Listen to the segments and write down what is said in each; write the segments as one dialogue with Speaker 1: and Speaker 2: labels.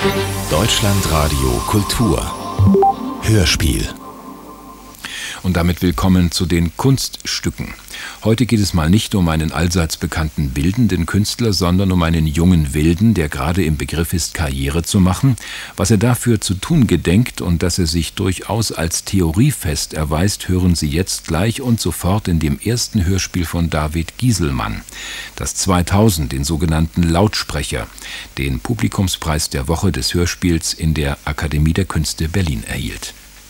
Speaker 1: Deutschlandradio Kultur Hörspiel. Und damit willkommen zu den Kunststücken. Heute geht es mal nicht um einen allseits bekannten bildenden Künstler, sondern um einen jungen Wilden, der gerade im Begriff ist, Karriere zu machen. Was er dafür zu tun gedenkt und dass er sich durchaus als theoriefest erweist, hören Sie jetzt gleich und sofort in dem ersten Hörspiel von David Gieselmann, das 2000 den sogenannten Lautsprecher, den Publikumspreis der Woche des Hörspiels in der Akademie der Künste Berlin erhielt.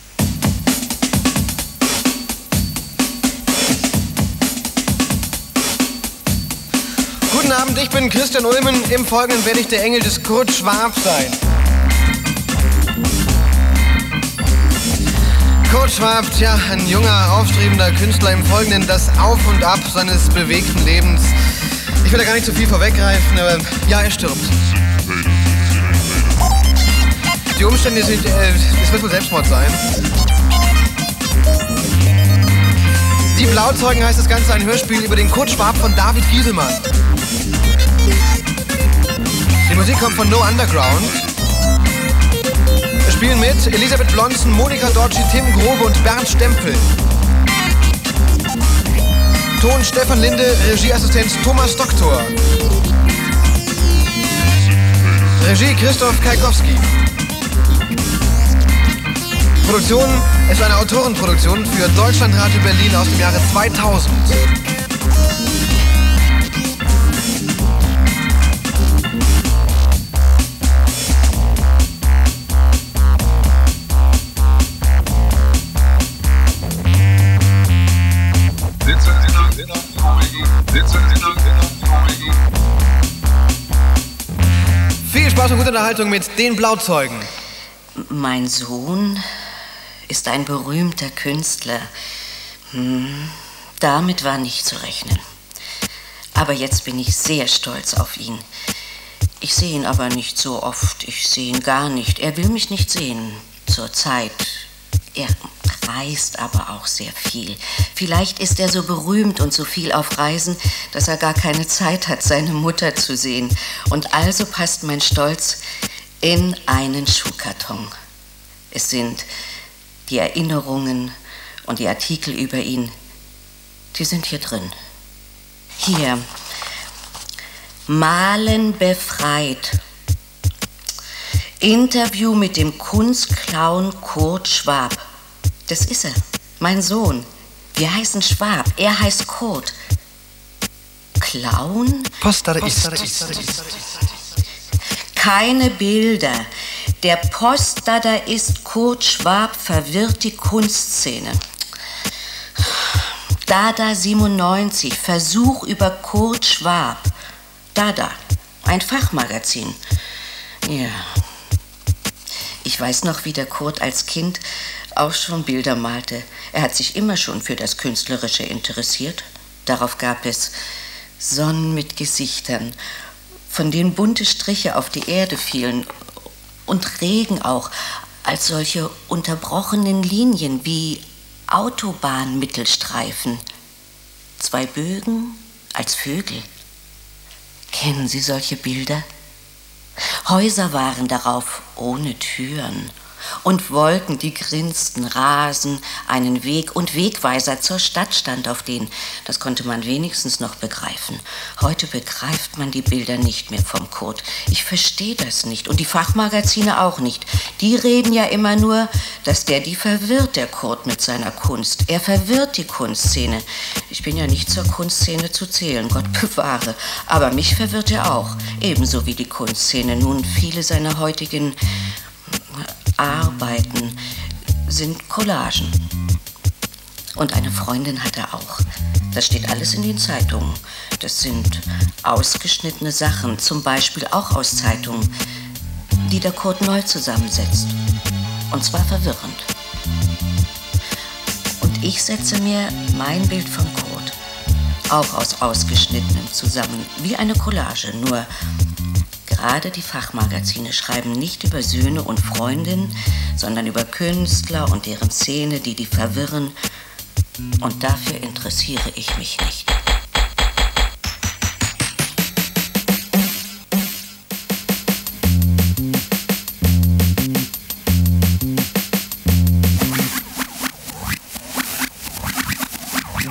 Speaker 2: Guten Abend, ich bin Christian Ulmen. Im Folgenden werde ich der Engel des Kurt Schwab sein. Kurt Schwab, tja, ein junger, aufstrebender Künstler, im Folgenden das Auf und Ab seines bewegten Lebens. Ich will da gar nicht zu viel vorweggreifen, aber ja, er stirbt. Die Umstände sind, es wird wohl Selbstmord sein. Die Blauzeugen heißt das Ganze, ein Hörspiel über den Kurt Schwab von David Gieselmann. Die Musik kommt von No Underground. Es spielen mit Elisabeth Blonzen, Monika Dorci, Tim Grobe und Bernd Stempel. Ton Stefan Linde, Regieassistenz Thomas Doktor. Regie Christoph Kalkowski. Produktion ist eine Autorenproduktion für Deutschlandradio Berlin aus dem Jahre 2000. Viel Spaß und gute Unterhaltung mit den Blauzeugen.
Speaker 3: Mein Sohn ist ein berühmter Künstler. Damit war nicht zu rechnen. Aber jetzt bin ich sehr stolz auf ihn. Ich sehe ihn aber nicht so oft. Ich sehe ihn gar nicht. Er will mich nicht sehen. Zurzeit. Er reist aber auch sehr viel. Vielleicht ist er so berühmt und so viel auf Reisen, dass er gar keine Zeit hat, seine Mutter zu sehen. Und also passt mein Stolz in einen Schuhkarton. Es sind die Erinnerungen und die Artikel über ihn, die sind hier drin. Hier. Malen befreit. Interview mit dem Kunstclown Kurt Schwab. Das ist er, mein Sohn. Wir heißen Schwab, er heißt Kurt. Clown?
Speaker 2: Postare ist.
Speaker 3: Keine Bilder. Der Postdada ist Kurt Schwab, verwirrt die Kunstszene. Dada 97, Versuch über Kurt Schwab. Dada, ein Fachmagazin. Ja. Ich weiß noch, wie der Kurt als Kind auch schon Bilder malte. Er hat sich immer schon für das Künstlerische interessiert. Darauf gab es Sonnen mit Gesichtern, von denen bunte Striche auf die Erde fielen. Und Regen auch, als solche unterbrochenen Linien wie Autobahnmittelstreifen. 2 Bögen als Vögel. Kennen Sie solche Bilder? Häuser waren darauf ohne Türen. Und Wolken, die grinsten, Rasen, einen Weg und Wegweiser zur Stadt stand auf denen. Das konnte man wenigstens noch begreifen. Heute begreift man die Bilder nicht mehr vom Kurt. Ich verstehe das nicht und die Fachmagazine auch nicht. Die reden ja immer nur, dass die verwirrt, der Kurt mit seiner Kunst. Er verwirrt die Kunstszene. Ich bin ja nicht zur Kunstszene zu zählen, Gott bewahre. Aber mich verwirrt er auch, ebenso wie die Kunstszene. Nun, viele seiner heutigen Arbeiten sind Collagen. Und eine Freundin hat er auch. Das steht alles in den Zeitungen. Das sind ausgeschnittene Sachen, zum Beispiel auch aus Zeitungen, die der Kurt neu zusammensetzt. Und zwar verwirrend. Und ich setze mir mein Bild von Kurt auch aus ausgeschnittenem zusammen, wie eine Collage, nur gerade die Fachmagazine schreiben nicht über Söhne und Freundinnen, sondern über Künstler und deren Szene, die verwirren. Und dafür interessiere ich mich nicht.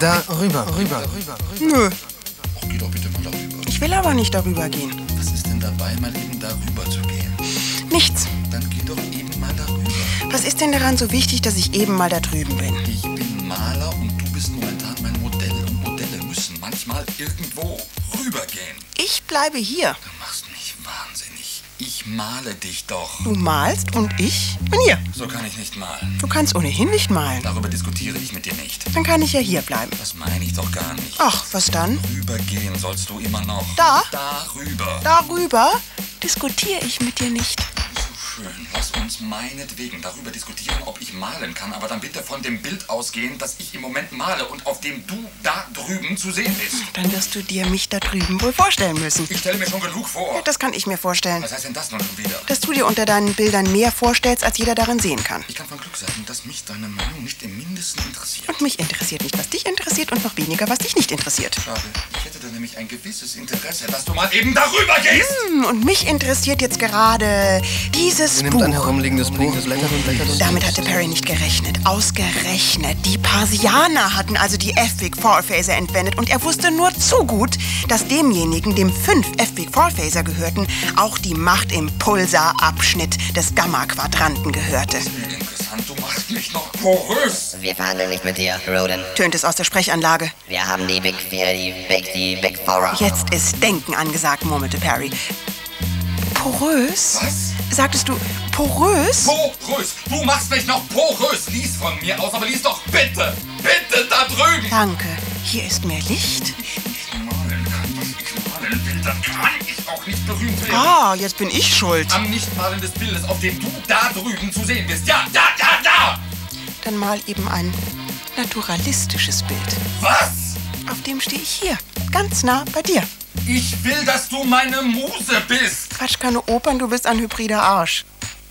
Speaker 2: Da rüber.
Speaker 4: Nö,
Speaker 5: Oh, geh doch bitte mal darüber.
Speaker 4: ich will aber nicht darüber gehen.
Speaker 5: Was ist denn dabei, mal eben darüber zu gehen?
Speaker 4: Nichts.
Speaker 5: Dann geh doch eben mal darüber.
Speaker 4: Was ist denn daran so wichtig, dass ich eben mal da drüben bin?
Speaker 5: Ich bin Maler und du bist momentan mein Modell. Und Modelle müssen manchmal irgendwo rübergehen.
Speaker 4: Ich bleibe hier.
Speaker 5: Du machst mich wahnsinnig. Ich male dich doch.
Speaker 4: Du malst und ich bin hier.
Speaker 5: So kann ich nicht malen.
Speaker 4: Du kannst ohnehin nicht malen.
Speaker 5: Darüber diskutiere ich mit dir nicht.
Speaker 4: Dann kann ich ja hier bleiben.
Speaker 5: Das meine ich doch gar nicht.
Speaker 4: Ach, was dann?
Speaker 5: Rübergehen sollst du immer noch.
Speaker 4: Da?
Speaker 5: Darüber.
Speaker 4: Darüber diskutiere ich mit dir nicht.
Speaker 5: Schön, lass uns meinetwegen darüber diskutieren, ob ich malen kann, aber dann bitte von dem Bild ausgehen, das ich im Moment male und auf dem du da drüben zu sehen bist.
Speaker 4: Dann wirst du dir mich da drüben wohl vorstellen müssen.
Speaker 5: Ich stelle mir schon genug vor.
Speaker 4: Ja, das kann ich mir vorstellen.
Speaker 5: Was heißt denn das nun schon wieder?
Speaker 4: Dass du dir unter deinen Bildern mehr vorstellst, als jeder darin sehen kann.
Speaker 5: Ich kann von Glück sagen, dass mich deine Meinung nicht im Mindesten interessiert.
Speaker 4: Und mich interessiert nicht, was dich interessiert und noch weniger, was dich nicht interessiert.
Speaker 5: Schade, ich hätte da nämlich ein gewisses Interesse, dass du mal eben darüber gehst.
Speaker 4: Und mich interessiert jetzt gerade dieses
Speaker 2: Sie nimmt
Speaker 4: Buch.
Speaker 2: ein herumliegendes Buch, blättert und blättert.
Speaker 4: Damit hatte Perry nicht gerechnet. Ausgerechnet. Die Parsianer hatten also die F-Big-Four-Phaser entwendet und er wusste nur zu gut, dass demjenigen, dem 5 F-Big-Four-Phaser gehörten, auch die Macht im Pulsarabschnitt des Gamma-Quadranten gehörte.
Speaker 5: Interessant, du machst mich noch porös.
Speaker 6: Wir verhandeln nicht mit dir, Roden.
Speaker 4: Tönt es aus der Sprechanlage.
Speaker 6: Wir haben die Big Four, die Big Four.
Speaker 4: Jetzt ist Denken angesagt, murmelte Perry. Porös?
Speaker 5: Was?
Speaker 4: Sagtest du porös?
Speaker 5: Porös, du machst mich noch porös. Lies von mir aus, aber lies doch bitte da drüben.
Speaker 4: Danke. Hier ist mehr Licht.
Speaker 5: Ich malen kann, was ich malen will, dann kann ich auch nicht berühmt werden.
Speaker 4: Ah, jetzt bin ich schuld.
Speaker 5: Am Nichtmalen des Bildes, auf dem du da drüben zu sehen bist. Ja!
Speaker 4: Dann mal eben ein naturalistisches Bild.
Speaker 5: Was?
Speaker 4: Auf dem stehe ich hier, ganz nah bei dir.
Speaker 5: Ich will, dass du meine Muse bist.
Speaker 4: Quatsch, keine Opern, du bist ein hybrider Arsch.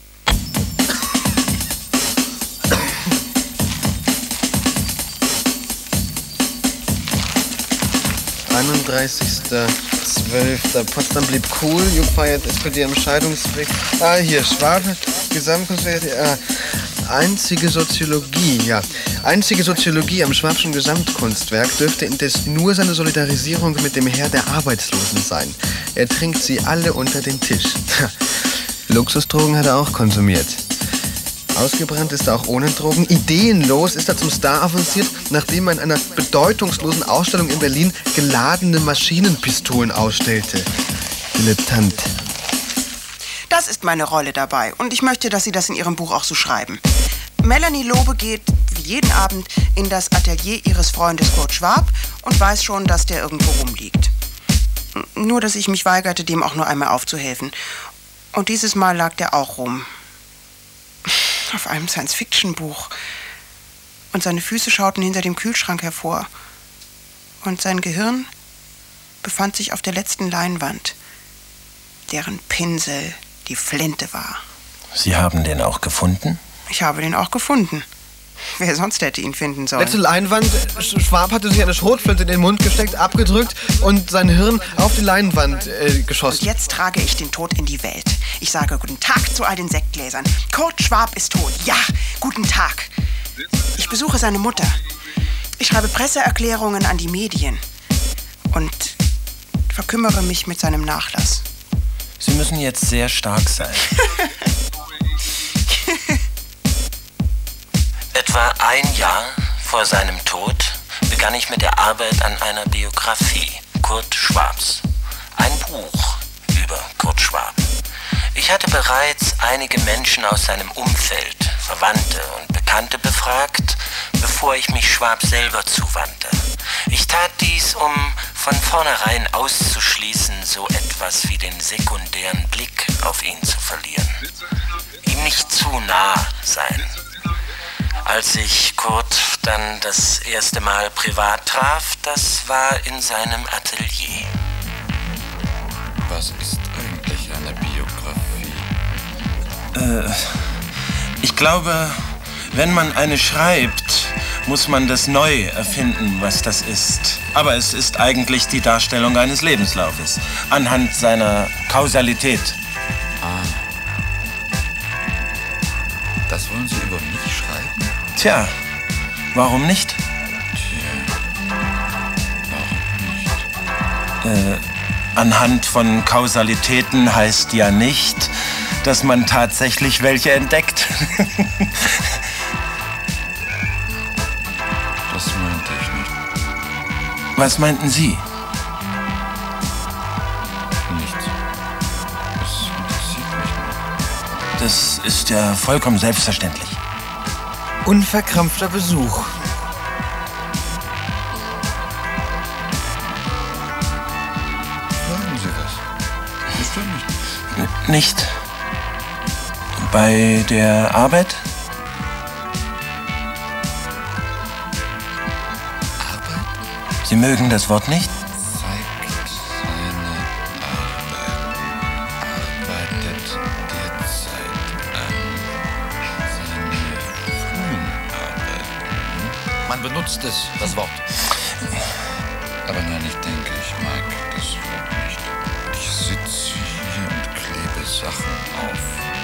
Speaker 2: Potsdam blieb cool. Jupp feiert SPD am Scheidungsweg. Ah, hier, Schwab, Gesamtkunstwerk. Einzige Soziologie am Schwabschen Gesamtkunstwerk dürfte indes nur seine Solidarisierung mit dem Heer der Arbeitslosen sein. Er trinkt sie alle unter den Tisch. Luxusdrogen hat er auch konsumiert. Ausgebrannt ist er auch ohne Drogen. Ideenlos ist er zum Star avanciert, nachdem er in einer bedeutungslosen Ausstellung in Berlin geladene Maschinenpistolen ausstellte. Dilettant.
Speaker 4: Das ist meine Rolle dabei und ich möchte, dass Sie das in Ihrem Buch auch so schreiben. Melanie Lobe geht, wie jeden Abend, in das Atelier ihres Freundes Kurt Schwab und weiß schon, dass der irgendwo rumliegt. Nur, dass ich mich weigerte, dem auch nur einmal aufzuhelfen. Und dieses Mal lag der auch rum. Auf einem Science-Fiction-Buch. Und seine Füße schauten hinter dem Kühlschrank hervor. Und sein Gehirn befand sich auf der letzten Leinwand, deren Pinsel die Flinte war.
Speaker 7: Sie haben den auch gefunden?
Speaker 4: Ich habe den auch gefunden. Wer sonst hätte ihn finden sollen?
Speaker 2: Letzte Leinwand. Schwab hatte sich eine Schrotflinte in den Mund gesteckt, abgedrückt und sein Hirn auf die Leinwand geschossen.
Speaker 4: Und jetzt trage ich den Tod in die Welt. Ich sage guten Tag zu all den Sektgläsern. Kurt Schwab ist tot. Ja, guten Tag. Ich besuche seine Mutter. Ich schreibe Presseerklärungen an die Medien. Und verkümmere mich mit seinem Nachlass.
Speaker 7: Sie müssen jetzt sehr stark sein. Etwa ein Jahr vor seinem Tod begann ich mit der Arbeit an einer Biografie Kurt Schwabs. Ein Buch über Kurt Schwab. Ich hatte bereits einige Menschen aus seinem Umfeld, Verwandte und Bekannte befragt, bevor ich mich Schwab selber zuwandte. Ich tat dies, um von vornherein auszuschließen, so etwas wie den sekundären Blick auf ihn zu verlieren. Ihm nicht zu nah sein. Als ich Kurt dann das erste Mal privat traf, das war in seinem Atelier.
Speaker 5: Was ist eigentlich eine Biografie?
Speaker 7: Ich glaube, wenn man eine schreibt, muss man das neu erfinden, was das ist. Aber es ist eigentlich die Darstellung eines Lebenslaufes, anhand seiner Kausalität.
Speaker 5: Das wollen Sie über mich schreiben?
Speaker 7: Tja, warum nicht? Anhand von Kausalitäten heißt ja nicht, dass man tatsächlich welche entdeckt.
Speaker 5: Das meinte ich nicht.
Speaker 7: Was meinten Sie?
Speaker 5: Nichts. Das interessiert mich nicht.
Speaker 7: Das ist ja vollkommen selbstverständlich.
Speaker 2: Unverkrampfter Besuch.
Speaker 5: Fragen Sie was. Das stört mich nicht.
Speaker 7: Nicht. Bei der Arbeit?
Speaker 5: Arbeit?
Speaker 7: Sie mögen das Wort nicht?
Speaker 5: Zeigt seine Arbeit. Arbeitet derzeit an seine frühen Arbeiten. Man benutzt es, das Wort. Aber nein, ich denke, ich mag das Wort nicht. Ich sitze hier und klebe Sachen auf.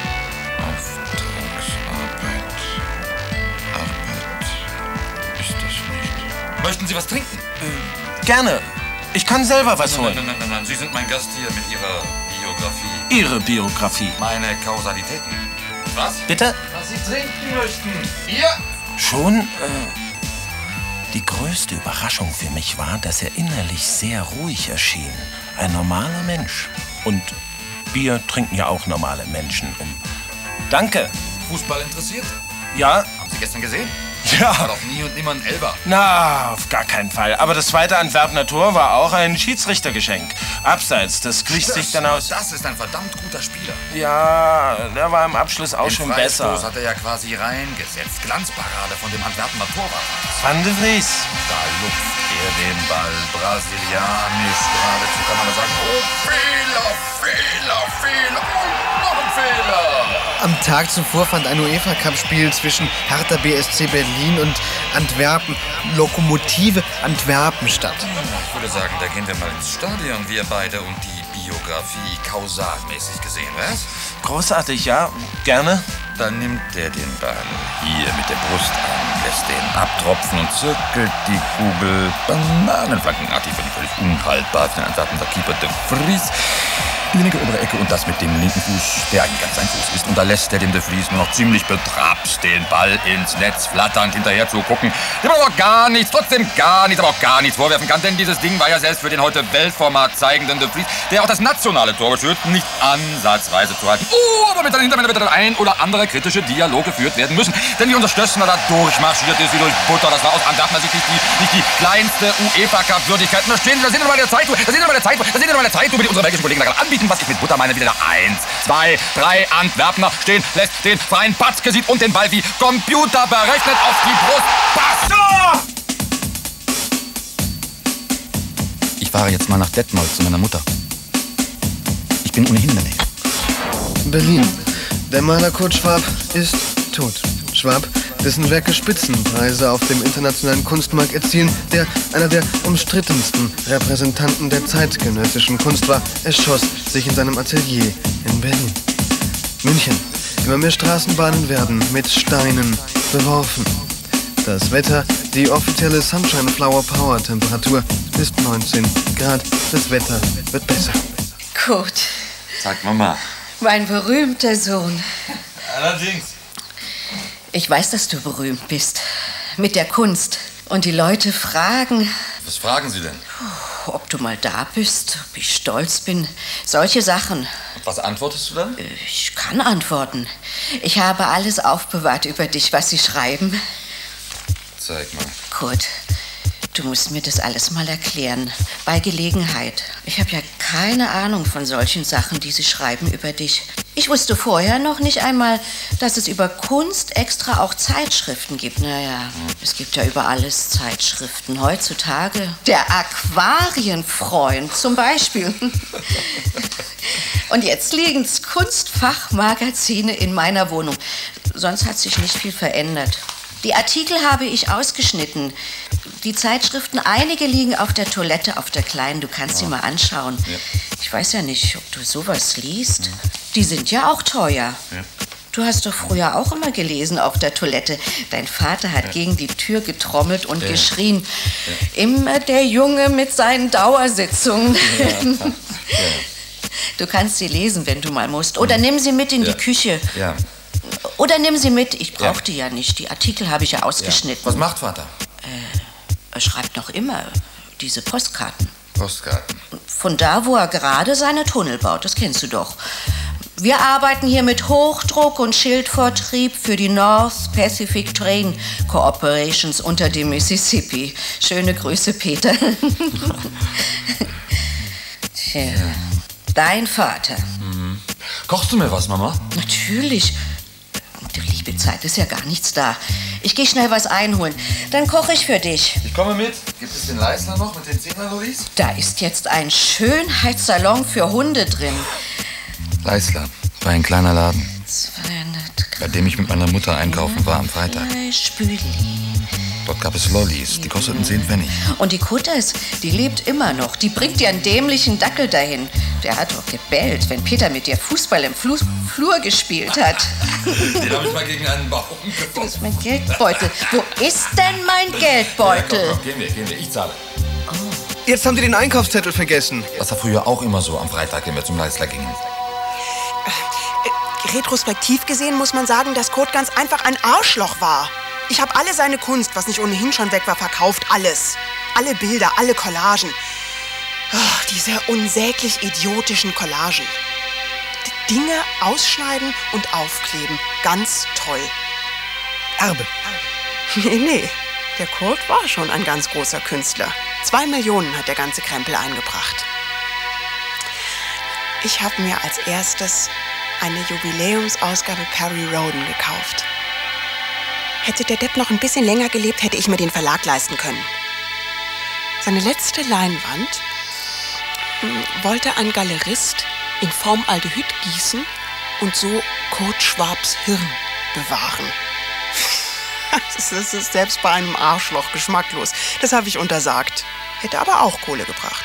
Speaker 5: Auftragsarbeit. Arbeit ist das nicht. Möchten Sie was trinken?
Speaker 7: Gerne. Ich kann selber was holen.
Speaker 5: Nein. Sie sind mein Gast hier mit Ihrer Biografie.
Speaker 7: Ihre Biografie.
Speaker 5: Meine Kausalitäten. Was?
Speaker 7: Bitte?
Speaker 5: Was Sie trinken möchten. Hier?
Speaker 7: Schon? Die größte Überraschung für mich war, dass er innerlich sehr ruhig erschien. Ein normaler Mensch. Und Bier trinken ja auch normale Menschen. Danke.
Speaker 5: Fußball interessiert?
Speaker 7: Ja?
Speaker 5: Haben Sie gestern gesehen?
Speaker 7: Ja.
Speaker 5: War doch nie und nimmer ein Elber.
Speaker 7: Na, auf gar keinen Fall. Aber das zweite Antwerpener Tor war auch ein Schiedsrichtergeschenk. Abseits, das glich sich dann aus...
Speaker 5: Das ist ein verdammt guter Spieler.
Speaker 7: Ja, der war im Abschluss auch schon besser.
Speaker 5: Freistoß hat er ja quasi reingesetzt. Glanzparade von dem Antwerpener Torwart.
Speaker 7: Van de Vries.
Speaker 5: Da lupft er den Ball brasilianisch geradezu, kann man sagen. Oh, Fehler und noch ein Fehler.
Speaker 2: Am Tag zuvor fand ein UEFA-Cup-Spiel zwischen Hertha BSC Berlin und Antwerpen, Lokomotive Antwerpen statt.
Speaker 5: Ich würde sagen, da gehen wir mal ins Stadion, wir beide, und die Biografie kausalmäßig gesehen, was?
Speaker 7: Großartig, ja. Gerne.
Speaker 5: Dann nimmt er den Ball hier mit der Brust an, lässt den abtropfen und zirkelt die Kugel bananenflankenartig völlig unhaltbar für den Antwerpener Keeper de Vries in die linke obere Ecke, und das mit dem linken Fuß, der eigentlich ganz sein Fuß ist. Und da lässt er dem de Vries nur noch ziemlich betrabt den Ball ins Netz flatternd hinterher zu gucken, dem man aber gar nichts vorwerfen kann, denn dieses Ding war ja selbst für den heute Weltformat zeigenden de Vries, der auch das nationale Tor beschürt, nicht ansatzweise zu halten. Aber mit seinen Hintermännern wird ein oder andere kritische Dialog geführt werden müssen. Denn wie unser Stössner da durchmarschiert ist wie durch Butter, das war aus Antwerpener Sicht nicht die kleinste UEFA-Cup-Würdigkeit. Und da sehen wir mal der Zeitlupe, die unsere belgischen Kollegen da gerade anbieten. Was ich mit Butter meine, wieder da 1, 2, 3 Antwerpener stehen, lässt den freien Batzke, sieht und den Ball wie computerberechnet auf die Brust. Pass!
Speaker 8: Ich fahre jetzt mal nach Detmold zu meiner Mutter. Ich bin ohnehin in der Nähe.
Speaker 2: Berlin. Der Maler Kurt Schwab ist tot. Schwab, dessen Werke Spitzenpreise auf dem internationalen Kunstmarkt erzielen, der einer der umstrittensten Repräsentanten der zeitgenössischen Kunst war, erschoss sich in seinem Atelier in Berlin. München. Immer mehr Straßenbahnen werden mit Steinen beworfen. Das Wetter, die offizielle Sunshine Flower Power Temperatur ist 19 Grad. Das Wetter wird besser.
Speaker 3: Kurt,
Speaker 5: Sag Mama.
Speaker 3: mein berühmter Sohn.
Speaker 5: Allerdings.
Speaker 3: Ich weiß, dass du berühmt bist. Mit der Kunst. Und die Leute fragen,
Speaker 5: Was fragen Sie denn?
Speaker 3: ob du mal da bist, ob ich stolz bin. Solche Sachen.
Speaker 5: Und was antwortest du dann?
Speaker 3: Ich kann antworten. Ich habe alles aufbewahrt über dich, was sie schreiben.
Speaker 5: Zeig mal.
Speaker 3: Kurt, du musst mir das alles mal erklären. Bei Gelegenheit. Ich habe ja keine Ahnung von solchen Sachen, die sie schreiben über dich. Ich wusste vorher noch nicht einmal, dass es über Kunst extra auch Zeitschriften gibt. Naja, es gibt ja über alles Zeitschriften heutzutage. Der Aquarienfreund zum Beispiel. Und jetzt liegen's Kunstfachmagazine in meiner Wohnung. Sonst hat sich nicht viel verändert. Die Artikel habe ich ausgeschnitten. Die Zeitschriften, einige liegen auf der Toilette, auf der kleinen. Du kannst sie mal anschauen. Ja. Ich weiß ja nicht, ob du sowas liest. Die sind ja auch teuer. Ja. Du hast doch früher auch immer gelesen auf der Toilette. Dein Vater hat gegen die Tür getrommelt und geschrien. Immer der Junge mit seinen Dauersitzungen. Du kannst sie lesen, wenn du mal musst. Oder nimm sie mit in die Küche.
Speaker 5: Ja.
Speaker 3: Oder nimm sie mit. Ich brauch die ja nicht. Die Artikel habe ich ja ausgeschnitten.
Speaker 5: Was macht Vater?
Speaker 3: Er schreibt noch immer diese Postkarten.
Speaker 5: Postkarten.
Speaker 3: Von da, wo er gerade seine Tunnel baut. Das kennst du doch. Wir arbeiten hier mit Hochdruck und Schildvortrieb für die North Pacific Train Corporations unter dem Mississippi. Schöne Grüße, Peter. Tja, dein Vater.
Speaker 5: Kochst du mir was, Mama?
Speaker 3: Natürlich. Die liebe Zeit ist ja gar nichts da. Ich gehe schnell was einholen. Dann koche ich für dich.
Speaker 5: Ich komme mit. Gibt es den Leisler noch mit den 10er, Louise?
Speaker 3: Da ist jetzt ein Schönheitssalon für Hunde drin.
Speaker 8: Leisler war ein kleiner Laden,
Speaker 3: 200
Speaker 8: bei dem ich mit meiner Mutter einkaufen war am Freitag.
Speaker 3: Fleischbüli.
Speaker 8: Dort gab es Lollis, die kosteten 10 Pfennig.
Speaker 3: Und die Kutters, die lebt immer noch. Die bringt dir einen dämlichen Dackel dahin. Der hat doch gebellt, wenn Peter mit dir Fußball im Flur gespielt hat.
Speaker 5: Den habe ich mal gegen einen Baum geworfen.
Speaker 3: Das ist mein Geldbeutel. Wo ist denn mein Geldbeutel?
Speaker 5: Ja, komm, gehen wir. Ich zahle.
Speaker 2: Jetzt haben Sie den Einkaufszettel vergessen.
Speaker 8: Das war früher auch immer so am Freitag, wenn wir zum Leisler gingen.
Speaker 4: Retrospektiv gesehen muss man sagen, dass Kurt ganz einfach ein Arschloch war. Ich habe alle seine Kunst, was nicht ohnehin schon weg war, verkauft. Alles. Alle Bilder, alle Collagen. Oh, diese unsäglich idiotischen Collagen. Die Dinge ausschneiden und aufkleben. Ganz toll.
Speaker 2: Erbe.
Speaker 4: Nee. Der Kurt war schon ein ganz großer Künstler. 2 Millionen hat der ganze Krempel eingebracht. Ich habe mir als erstes eine Jubiläumsausgabe Perry Rhodan gekauft. Hätte der Depp noch ein bisschen länger gelebt, hätte ich mir den Verlag leisten können. Seine letzte Leinwand wollte ein Galerist in Formaldehyd gießen und so Kurt Schwabs Hirn bewahren. Das ist selbst bei einem Arschloch geschmacklos. Das habe ich untersagt. Hätte aber auch Kohle gebracht.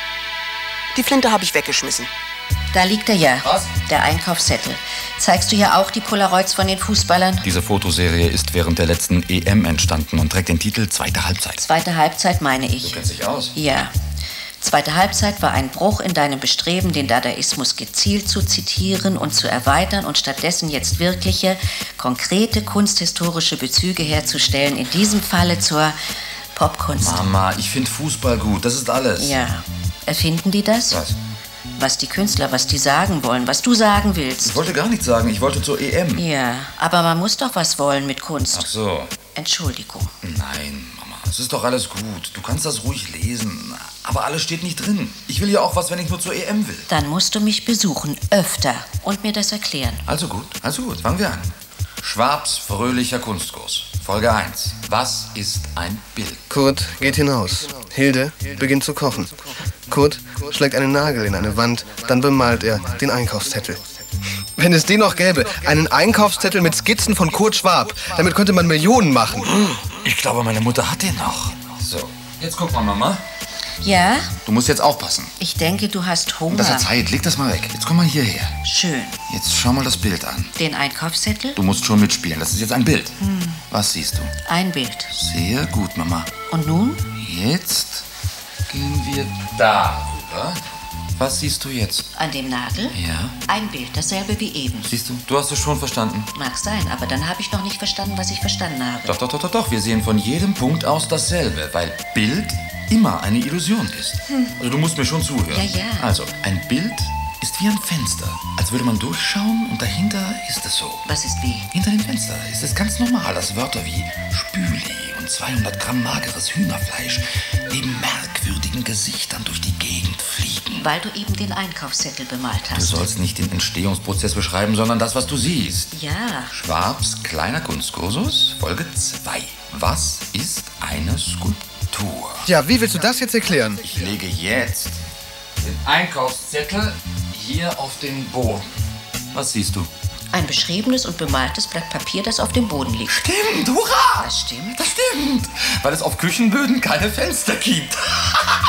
Speaker 4: Die Flinte habe ich weggeschmissen.
Speaker 3: Da liegt er ja.
Speaker 5: Was?
Speaker 3: Der Einkaufszettel. Zeigst du hier auch die Polaroids von den Fußballern?
Speaker 8: Diese Fotoserie ist während der letzten EM entstanden und trägt den Titel Zweite Halbzeit.
Speaker 3: Zweite Halbzeit meine ich.
Speaker 5: Du kennst dich aus.
Speaker 3: Ja. Zweite Halbzeit war ein Bruch in deinem Bestreben, den Dadaismus gezielt zu zitieren und zu erweitern und stattdessen jetzt wirkliche, konkrete kunsthistorische Bezüge herzustellen, in diesem Falle zur Popkunst.
Speaker 8: Mama, ich finde Fußball gut, das ist alles.
Speaker 3: Ja. Erfinden die das?
Speaker 8: Was?
Speaker 3: Was die Künstler, was die sagen wollen, was du sagen willst.
Speaker 8: Ich wollte gar nichts sagen, ich wollte zur EM.
Speaker 3: Ja, aber man muss doch was wollen mit Kunst.
Speaker 8: Ach so.
Speaker 3: Entschuldigung.
Speaker 8: Nein, Mama, es ist doch alles gut. Du kannst das ruhig lesen. Aber alles steht nicht drin. Ich will ja auch was, wenn ich nur zur EM will.
Speaker 3: Dann musst du mich besuchen, öfter, und mir das erklären.
Speaker 8: Also gut, fangen wir an. Schwabs fröhlicher Kunstkurs. Folge 1. Was ist ein Bild?
Speaker 2: Kurt geht hinaus. Hilde beginnt zu kochen. Kurt schlägt einen Nagel in eine Wand, dann bemalt er den Einkaufszettel. Wenn es den noch gäbe, einen Einkaufszettel mit Skizzen von Kurt Schwab, damit könnte man Millionen machen.
Speaker 8: Ich glaube, meine Mutter hat den noch.
Speaker 5: So, jetzt guck mal, Mama.
Speaker 3: Ja?
Speaker 8: Du musst jetzt aufpassen.
Speaker 3: Ich denke, du hast Hunger.
Speaker 8: Das hat Zeit, leg das mal weg. Jetzt komm mal hierher.
Speaker 3: Schön.
Speaker 8: Jetzt schau mal das Bild an.
Speaker 3: Den Einkaufszettel?
Speaker 8: Du musst schon mitspielen, das ist jetzt ein Bild. Was siehst du?
Speaker 3: Ein Bild.
Speaker 8: Sehr gut, Mama.
Speaker 3: Und nun?
Speaker 8: Jetzt gehen wir da rüber. Was siehst du jetzt?
Speaker 3: An dem Nagel?
Speaker 8: Ja.
Speaker 3: Ein Bild, dasselbe wie eben.
Speaker 8: Siehst du? Du hast es schon verstanden.
Speaker 3: Mag sein, aber dann habe ich noch nicht verstanden, was ich verstanden habe.
Speaker 8: Doch. Wir sehen von jedem Punkt aus dasselbe, weil Bild immer eine Illusion ist. Also du musst mir schon zuhören.
Speaker 3: Ja.
Speaker 8: Also, ein Bild ist wie ein Fenster. Als würde man durchschauen und dahinter ist es so.
Speaker 3: Was ist wie?
Speaker 8: Hinter dem Fenster ist es ganz normal, dass Wörter wie Spüli und 200 Gramm mageres Hühnerfleisch neben merkwürdigen Gesichtern durch die Gegend fliegen.
Speaker 3: Weil du eben den Einkaufszettel bemalt
Speaker 8: Du
Speaker 3: hast.
Speaker 8: sollst nicht den Entstehungsprozess beschreiben, sondern das, was du siehst.
Speaker 3: Ja.
Speaker 8: Schwabs kleiner Kunstkursus, Folge 2. Was ist eine Skulptur?
Speaker 2: Ja, wie willst du das jetzt erklären?
Speaker 8: Ich lege jetzt den Einkaufszettel hier auf den Boden. Was siehst du?
Speaker 3: Ein beschriebenes und bemaltes Blatt Papier, das auf dem Boden liegt.
Speaker 8: Stimmt, hurra!
Speaker 3: Das stimmt.
Speaker 8: Das stimmt, weil es auf Küchenböden keine Fenster gibt.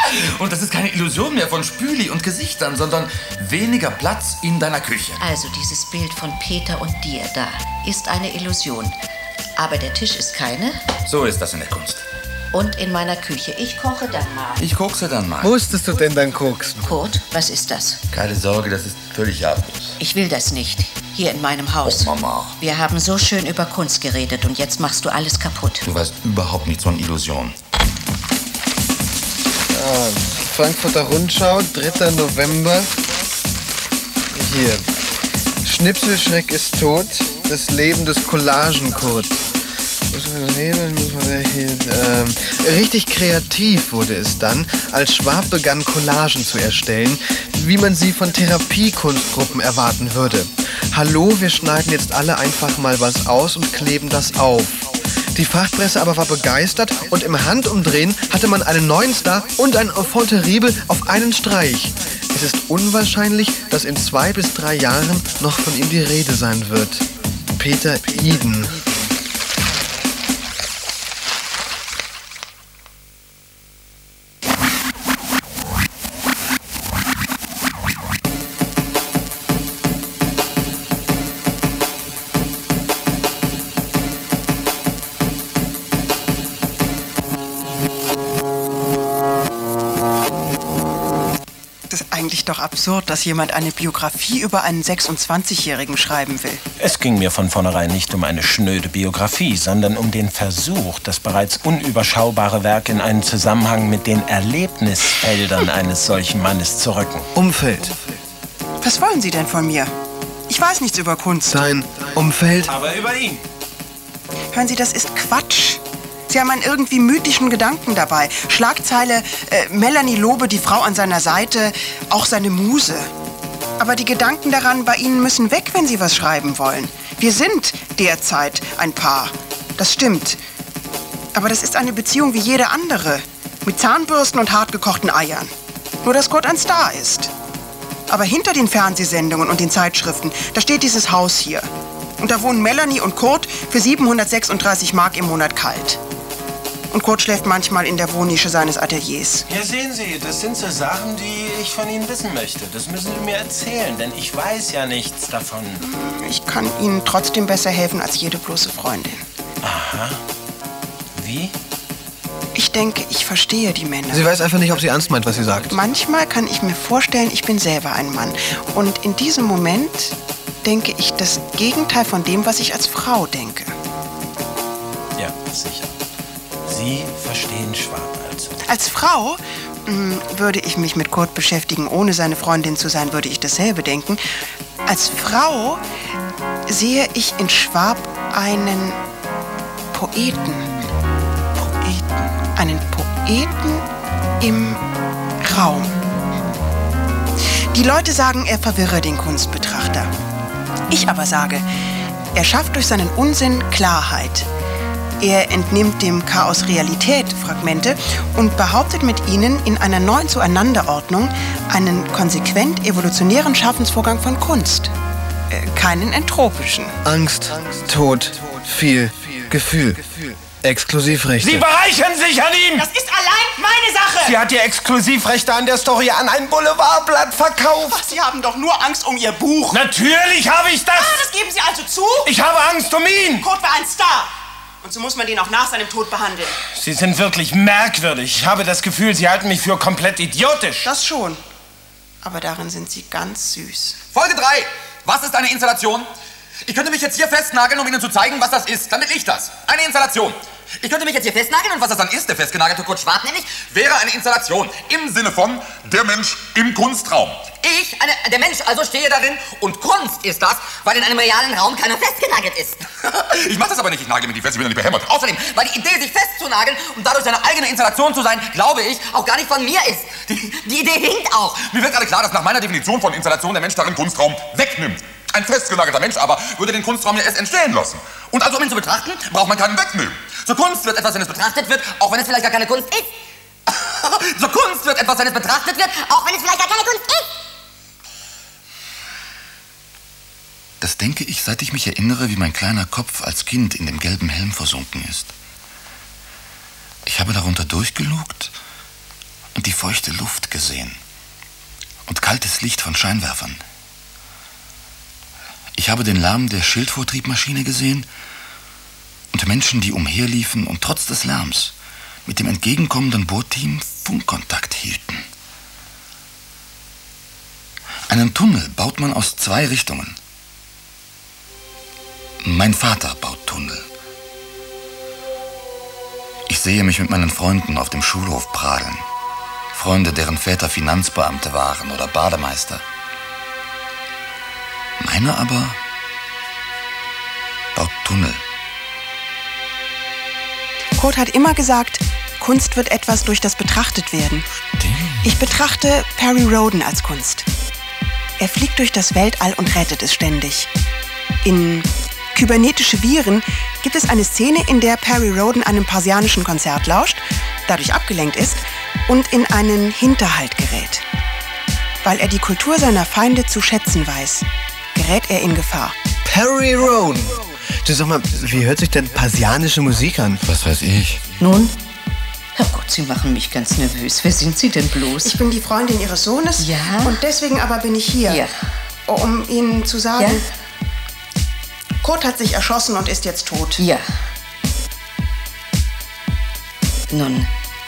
Speaker 8: Und das ist keine Illusion mehr von Spüli und Gesichtern, sondern weniger Platz in deiner Küche.
Speaker 3: Also dieses Bild von Peter und dir da ist eine Illusion. Aber der Tisch ist keine.
Speaker 8: So ist das in der Kunst.
Speaker 3: Und in meiner Küche. Ich koche dann mal.
Speaker 8: Ich kokse dann mal.
Speaker 2: Musstest du denn dann koksen?
Speaker 3: Kurt, was ist das?
Speaker 8: Keine Sorge, das ist völlig harmlos.
Speaker 3: Ich will das nicht. Hier in meinem Haus.
Speaker 8: Oh, Mama.
Speaker 3: Wir haben so schön über Kunst geredet und jetzt machst du alles kaputt.
Speaker 8: Du weißt überhaupt nichts von Illusionen.
Speaker 2: Frankfurter Rundschau, 3. November. Hier. Schnipselschreck ist tot. Das Leben des Collagen-Kurt. Richtig kreativ wurde es dann, als Schwab begann, Collagen zu erstellen, wie man sie von Therapiekunstgruppen erwarten würde. Hallo, wir schneiden jetzt alle einfach mal was aus und kleben das auf. Die Fachpresse aber war begeistert und im Handumdrehen hatte man einen neuen Star und ein Enfant terrible auf einen Streich. Es ist unwahrscheinlich, dass in 2 bis 3 Jahren noch von ihm die Rede sein wird. Peter Iden.
Speaker 4: Eigentlich doch absurd, dass jemand eine Biografie über einen 26-Jährigen schreiben will.
Speaker 7: Es ging mir von vornherein nicht um eine schnöde Biografie, sondern um den Versuch, das bereits unüberschaubare Werk in einen Zusammenhang mit den Erlebnisfeldern eines solchen Mannes zu rücken.
Speaker 2: Umfeld.
Speaker 4: Was wollen Sie denn von mir? Ich weiß nichts über Kunst.
Speaker 2: Sein Umfeld.
Speaker 7: Aber über ihn.
Speaker 4: Hören Sie, das ist Quatsch. Sie haben einen irgendwie mythischen Gedanken dabei. Schlagzeile, Melanie Lobe, die Frau an seiner Seite, auch seine Muse. Aber die Gedanken daran bei Ihnen müssen weg, wenn Sie was schreiben wollen. Wir sind derzeit ein Paar. Das stimmt. Aber das ist eine Beziehung wie jede andere. Mit Zahnbürsten und hartgekochten Eiern. Nur, dass Kurt ein Star ist. Aber hinter den Fernsehsendungen und den Zeitschriften, da steht dieses Haus hier. Und da wohnen Melanie und Kurt für 736 Mark im Monat kalt. Und Kurt schläft manchmal in der Wohnnische seines Ateliers.
Speaker 7: Ja, sehen Sie, das sind so Sachen, die ich von Ihnen wissen möchte. Das müssen Sie mir erzählen, denn ich weiß ja nichts davon.
Speaker 4: Ich kann Ihnen trotzdem besser helfen als jede bloße Freundin.
Speaker 7: Aha. Wie?
Speaker 4: Ich denke, ich verstehe die Männer.
Speaker 2: Sie weiß einfach nicht, ob sie ernst meint, was sie sagt.
Speaker 4: Manchmal kann ich mir vorstellen, ich bin selber ein Mann. Und in diesem Moment denke ich das Gegenteil von dem, was ich als Frau denke.
Speaker 7: Ja, sicher. Sie verstehen Schwab also.
Speaker 4: Als Frau würde ich mich mit Kurt beschäftigen, ohne seine Freundin zu sein, würde ich dasselbe denken. Als Frau sehe ich in Schwab einen Poeten. Einen Poeten im Raum. Die Leute sagen, er verwirre den Kunstbetrachter. Ich aber sage, er schafft durch seinen Unsinn Klarheit. Er entnimmt dem Chaos Realität, Fragmente, und behauptet mit ihnen in einer neuen Zueinanderordnung einen konsequent evolutionären Schaffensvorgang von Kunst. Keinen entropischen.
Speaker 2: Angst, Tod, viel Gefühl. Exklusivrechte.
Speaker 7: Sie bereichern sich an ihm!
Speaker 4: Das ist allein meine Sache!
Speaker 7: Sie hat ihr Exklusivrechte an der Story an ein Boulevardblatt verkauft.
Speaker 4: Ach, Sie haben doch nur Angst um Ihr Buch.
Speaker 7: Natürlich habe ich das!
Speaker 4: Das geben Sie also zu?
Speaker 7: Ich habe Angst um ihn!
Speaker 4: Kurt war ein Star. Und so muss man den auch nach seinem Tod behandeln.
Speaker 7: Sie sind wirklich merkwürdig. Ich habe das Gefühl, Sie halten mich für komplett idiotisch.
Speaker 4: Das schon. Aber darin sind Sie ganz süß.
Speaker 8: Folge 3. Was ist eine Installation? Ich könnte mich jetzt hier festnageln, um Ihnen zu zeigen, was das ist. Dann bin ich das. Eine Installation. Ich könnte mich jetzt hier festnageln und was das dann ist, der festgenagelte Kurt Schwab nämlich, wäre eine Installation im Sinne von der Mensch im Kunstraum.
Speaker 6: Der Mensch also stehe darin und Kunst ist das, weil in einem realen Raum keiner festgenagelt ist.
Speaker 8: Ich mach das aber nicht, ich nagel mir die fest, ich bin ja nicht behämmert.
Speaker 6: Außerdem, weil die Idee, sich festzunageln und dadurch seine eigene Installation zu sein, glaube ich, auch gar nicht von mir ist. Die Idee hinkt auch.
Speaker 8: Mir wird gerade klar, dass nach meiner Definition von Installation der Mensch darin Kunstraum wegnimmt. Ein festgenagelter Mensch aber würde den Kunstraum ja erst entstehen lassen.
Speaker 6: Und also, um ihn zu betrachten,
Speaker 8: braucht man keinen wegnehmen.
Speaker 6: zur Kunst wird etwas, wenn es betrachtet wird, auch wenn es vielleicht gar keine Kunst ist. Zur Kunst wird etwas, wenn es betrachtet wird, auch wenn es vielleicht gar keine Kunst ist.
Speaker 8: Das denke ich, seit ich mich erinnere, wie mein kleiner Kopf als Kind in dem gelben Helm versunken ist. Ich habe darunter durchgelugt
Speaker 9: und die feuchte Luft gesehen und kaltes Licht von Scheinwerfern. Ich habe den Lärm der Schildvortriebmaschine gesehen und Menschen, die umherliefen und trotz des Lärms mit dem entgegenkommenden Bohrteam Funkkontakt hielten. Einen Tunnel baut man aus 2 Richtungen. Mein Vater baut Tunnel. Ich sehe mich mit meinen Freunden auf dem Schulhof pradeln. Freunde, deren Väter Finanzbeamte waren oder Bademeister. Meiner aber baut Tunnel.
Speaker 4: Kurt hat immer gesagt, Kunst wird etwas, durch das betrachtet werden. Ich betrachte Perry Rhodan als Kunst. Er fliegt durch das Weltall und rettet es ständig. In Kybernetische Viren gibt es eine Szene, in der Perry Rhodan einem parsianischen Konzert lauscht, dadurch abgelenkt ist und in einen Hinterhalt gerät. Weil er die Kultur seiner Feinde zu schätzen weiß, gerät er in Gefahr.
Speaker 2: Perry Rhodan. Du, sag mal, wie hört sich denn parsianische Musik an?
Speaker 9: Was weiß ich?
Speaker 3: Nun? Herrgott, Sie machen mich ganz nervös. Wer sind Sie denn bloß?
Speaker 4: Ich bin die Freundin Ihres Sohnes.
Speaker 3: Ja?
Speaker 4: Und deswegen aber bin ich hier.
Speaker 3: Ja.
Speaker 4: Um Ihnen zu sagen,
Speaker 3: Ja?
Speaker 4: Kurt hat sich erschossen und ist jetzt tot.
Speaker 3: Ja. Nun.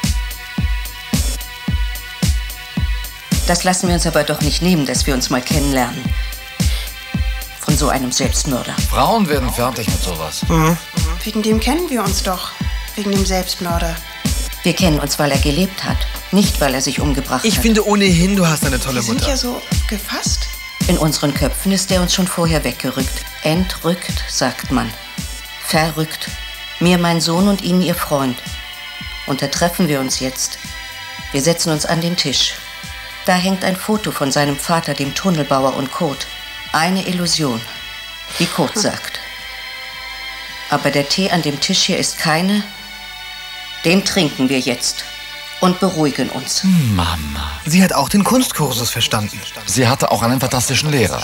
Speaker 3: Das lassen wir uns aber doch nicht nehmen, dass wir uns mal kennenlernen. Von so einem Selbstmörder.
Speaker 5: Frauen werden fertig mit sowas.
Speaker 4: Wegen dem kennen wir uns doch. Wegen dem Selbstmörder.
Speaker 3: Wir kennen uns, weil er gelebt hat. Nicht, weil er sich umgebracht
Speaker 2: Ich
Speaker 3: hat.
Speaker 2: finde ohnehin, du hast eine tolle
Speaker 4: Sie sind
Speaker 2: Mutter.
Speaker 4: ja so gefasst.
Speaker 3: In unseren Köpfen ist er uns schon vorher weggerückt. Entrückt, sagt man. Verrückt. Mir mein Sohn und Ihnen Ihr Freund. Und da treffen wir uns jetzt. Wir setzen uns an den Tisch. Da hängt ein Foto von seinem Vater, dem Tunnelbauer, und Kurt. Eine Illusion, wie Kurt sagt. Aber der Tee an dem Tisch hier ist keine. Den trinken wir jetzt und beruhigen uns.
Speaker 5: Mama.
Speaker 2: Sie hat auch den Kunstkursus verstanden.
Speaker 5: Sie hatte auch einen fantastischen Lehrer.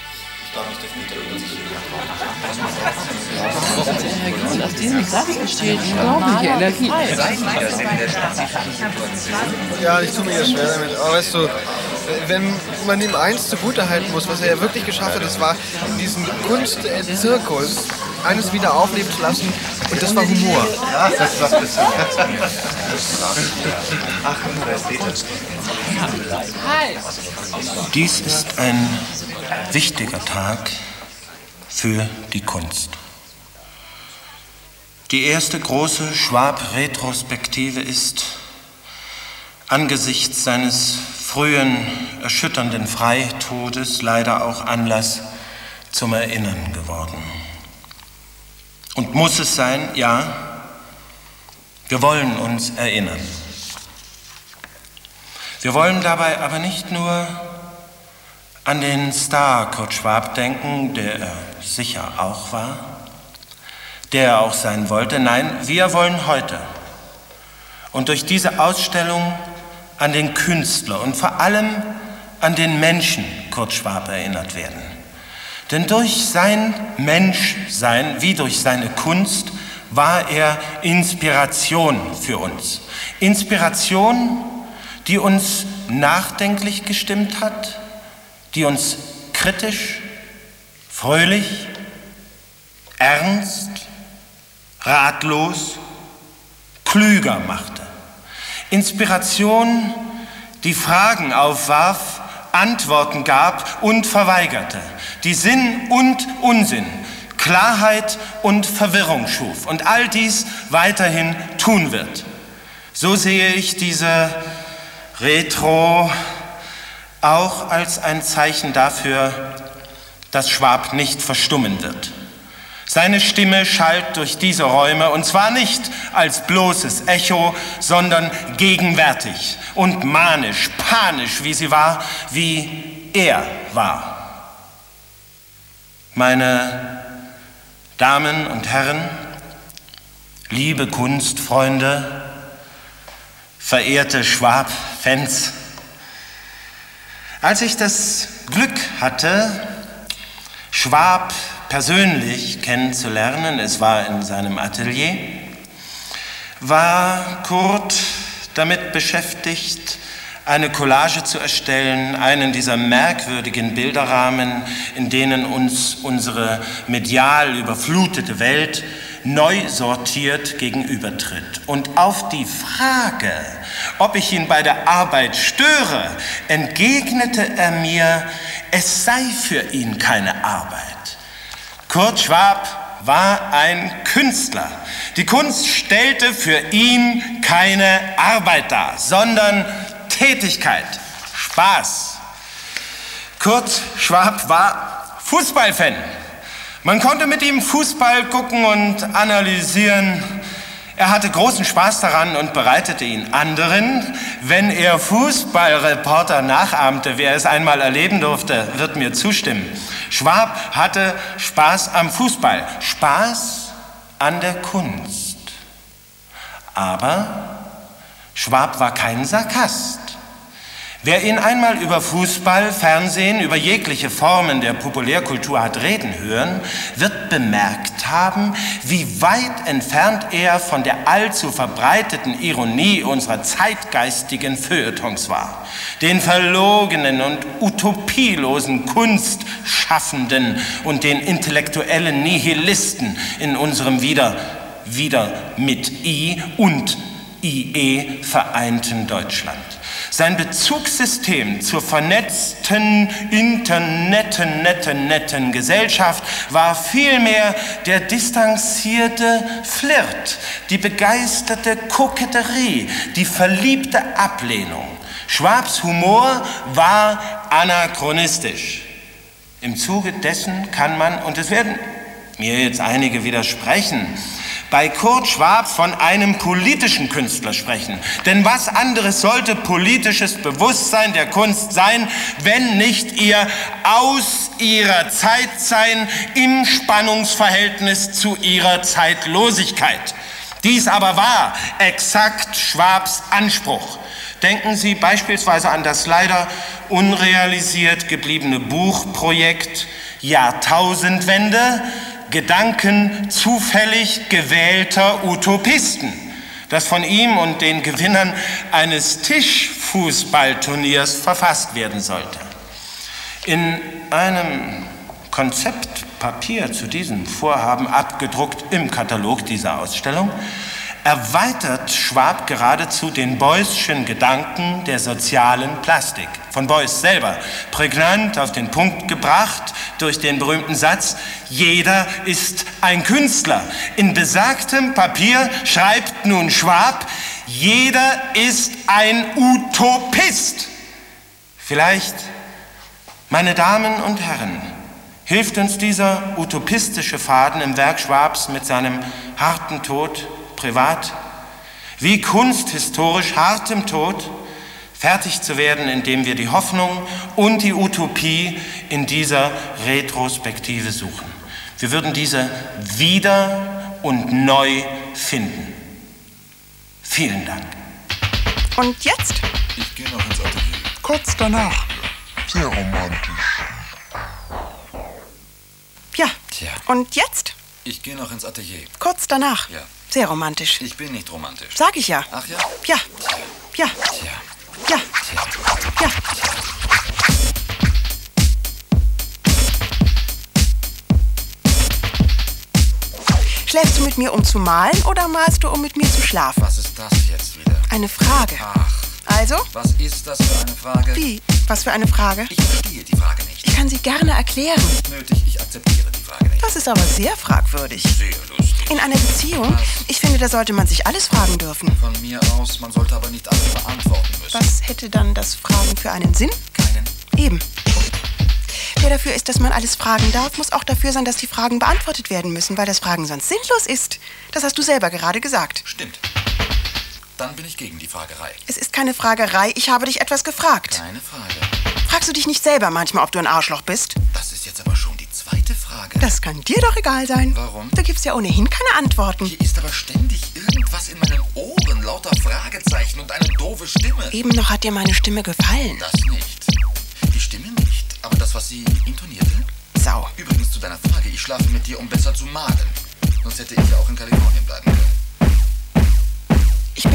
Speaker 2: Ja, ich tue mir ja schwer damit. Aber weißt du, wenn man ihm eins zugutehalten muss, was er ja wirklich geschafft hat, das war diesen Kunstzirkus eines wieder aufleben zu lassen, und das war Humor.
Speaker 10: Ja, das ist was bisschen.
Speaker 7: Dies ist ein wichtiger Tag für die Kunst. Die erste große Schwab-Retrospektive ist angesichts seines frühen, erschütternden Freitodes leider auch Anlass zum Erinnern geworden. Und muss es sein, ja, wir wollen uns erinnern. Wir wollen dabei aber nicht nur an den Star Kurt Schwab denken, der er sicher auch war, der er auch sein wollte. Nein, wir wollen heute und durch diese Ausstellung an den Künstler und vor allem an den Menschen Kurt Schwab erinnert werden. Denn durch sein Menschsein wie durch seine Kunst war er Inspiration für uns. Inspiration, die uns nachdenklich gestimmt hat, die uns kritisch, fröhlich, ernst, ratlos, klüger machte. Inspiration, die Fragen aufwarf, Antworten gab und verweigerte, die Sinn und Unsinn, Klarheit und Verwirrung schuf und all dies weiterhin tun wird. So sehe ich diese Retro auch als ein Zeichen dafür, dass Schwab nicht verstummen wird. Seine Stimme schallt durch diese Räume, und zwar nicht als bloßes Echo, sondern gegenwärtig und manisch, panisch, wie sie war, wie er war. Meine Damen und Herren, liebe Kunstfreunde, verehrte Schwab-Fans, als ich das Glück hatte, Schwab persönlich kennenzulernen, es war in seinem Atelier, war Kurt
Speaker 10: damit beschäftigt, eine Collage zu erstellen, einen dieser merkwürdigen Bilderrahmen, in denen uns unsere medial überflutete Welt neu sortiert gegenübertritt. Und auf die Frage, ob ich ihn bei der Arbeit störe, entgegnete er mir, es sei für ihn keine Arbeit. Kurt Schwab war ein Künstler. Die Kunst stellte für ihn keine Arbeit dar, sondern Tätigkeit, Spaß. Kurt Schwab war Fußballfan. Man konnte mit ihm Fußball gucken und analysieren. Er hatte großen Spaß daran und bereitete ihn anderen. Wenn er Fußballreporter nachahmte, wer es einmal erleben durfte, wird mir zustimmen. Schwab hatte Spaß am Fußball, Spaß an der Kunst. Aber Schwab war kein Sarkast. Wer ihn einmal über Fußball, Fernsehen, über jegliche Formen der Populärkultur hat reden hören, wird bemerkt haben, wie weit entfernt er von der allzu verbreiteten Ironie unserer zeitgeistigen Feuilletons war. Den verlogenen und utopielosen Kunstschaffenden und den intellektuellen Nihilisten in unserem wieder mit I und IE vereinten Deutschland. Sein Bezugssystem zur vernetzten, netten Gesellschaft war vielmehr der distanzierte Flirt, die begeisterte Koketterie, die verliebte Ablehnung. Schwabs Humor war anachronistisch. Im Zuge dessen kann man, und es werden mir jetzt einige widersprechen, bei Kurt Schwab von einem politischen Künstler sprechen. Denn was anderes sollte politisches Bewusstsein der Kunst sein, wenn nicht ihr aus ihrer Zeit sein im Spannungsverhältnis zu ihrer Zeitlosigkeit. Dies aber war exakt Schwabs Anspruch. Denken Sie beispielsweise an das leider unrealisiert gebliebene Buchprojekt Jahrtausendwende, Gedanken zufällig gewählter Utopisten, das von ihm und den Gewinnern eines Tischfußballturniers verfasst werden sollte. In einem Konzeptpapier zu diesem Vorhaben, abgedruckt im Katalog dieser Ausstellung, erweitert Schwab geradezu den Beuysschen Gedanken der sozialen Plastik. Von Beuys selber, prägnant auf den Punkt gebracht durch den berühmten Satz, jeder ist ein Künstler. In besagtem Papier schreibt nun Schwab, jeder ist ein Utopist. Vielleicht, meine Damen und Herren, hilft uns dieser utopistische Faden im Werk Schwabs mit seinem harten Tod privat, wie kunsthistorisch hartem Tod, fertig zu werden, indem wir die Hoffnung und die Utopie in dieser Retrospektive suchen. Wir würden diese wieder und neu finden. Vielen Dank.
Speaker 4: Und jetzt?
Speaker 11: Ich gehe noch ins Atelier.
Speaker 12: Kurz danach.
Speaker 11: Sehr romantisch.
Speaker 4: Ja.
Speaker 5: Tja.
Speaker 4: Und jetzt?
Speaker 5: Ich gehe noch ins Atelier.
Speaker 4: Kurz danach.
Speaker 5: Ja.
Speaker 4: Sehr romantisch.
Speaker 5: Ich bin nicht romantisch.
Speaker 4: Sag ich ja.
Speaker 5: Ach ja?
Speaker 4: Ja. Ja.
Speaker 5: Tja.
Speaker 4: Ja. Ja. Schläfst du mit mir, um zu malen, oder malst du, um mit mir zu schlafen?
Speaker 5: Was ist das jetzt wieder?
Speaker 4: Eine Frage.
Speaker 5: Ach.
Speaker 4: Also?
Speaker 5: Was ist das für eine Frage?
Speaker 4: Wie? Was für eine Frage?
Speaker 5: Ich verstehe die Frage nicht.
Speaker 4: Ich kann sie gerne erklären.
Speaker 5: Nötig, ich akzeptiere die Frage nicht.
Speaker 4: Das ist aber sehr fragwürdig.
Speaker 5: Sehr lustig.
Speaker 4: In einer Beziehung? Ich finde, da sollte man sich alles fragen dürfen.
Speaker 5: Von mir aus, man sollte aber nicht alles beantworten müssen.
Speaker 4: Was hätte dann das Fragen für einen Sinn?
Speaker 5: Keinen.
Speaker 4: Eben. Wer dafür ist, dass man alles fragen darf, muss auch dafür sein, dass die Fragen beantwortet werden müssen, weil das Fragen sonst sinnlos ist. Das hast du selber gerade gesagt.
Speaker 5: Stimmt. Dann bin ich gegen die Fragerei.
Speaker 4: Es ist keine Fragerei, ich habe dich etwas gefragt.
Speaker 5: Keine Frage.
Speaker 4: Fragst du dich nicht selber manchmal, ob du ein Arschloch bist?
Speaker 5: Das ist jetzt aber schon die zweite Frage.
Speaker 4: Das kann dir doch egal sein.
Speaker 5: Warum?
Speaker 4: Du gibst ja ohnehin keine Antworten.
Speaker 5: Hier ist aber ständig irgendwas in meinen Ohren, lauter Fragezeichen und eine doofe Stimme.
Speaker 4: Eben noch hat dir meine Stimme gefallen.
Speaker 5: Das nicht. Die Stimme nicht, aber das, was sie intonierte?
Speaker 4: Sau.
Speaker 5: Übrigens zu deiner Frage, ich schlafe mit dir, um besser zu malen. Sonst hätte ich ja auch in Kalifornien bleiben können.
Speaker 4: Ich bin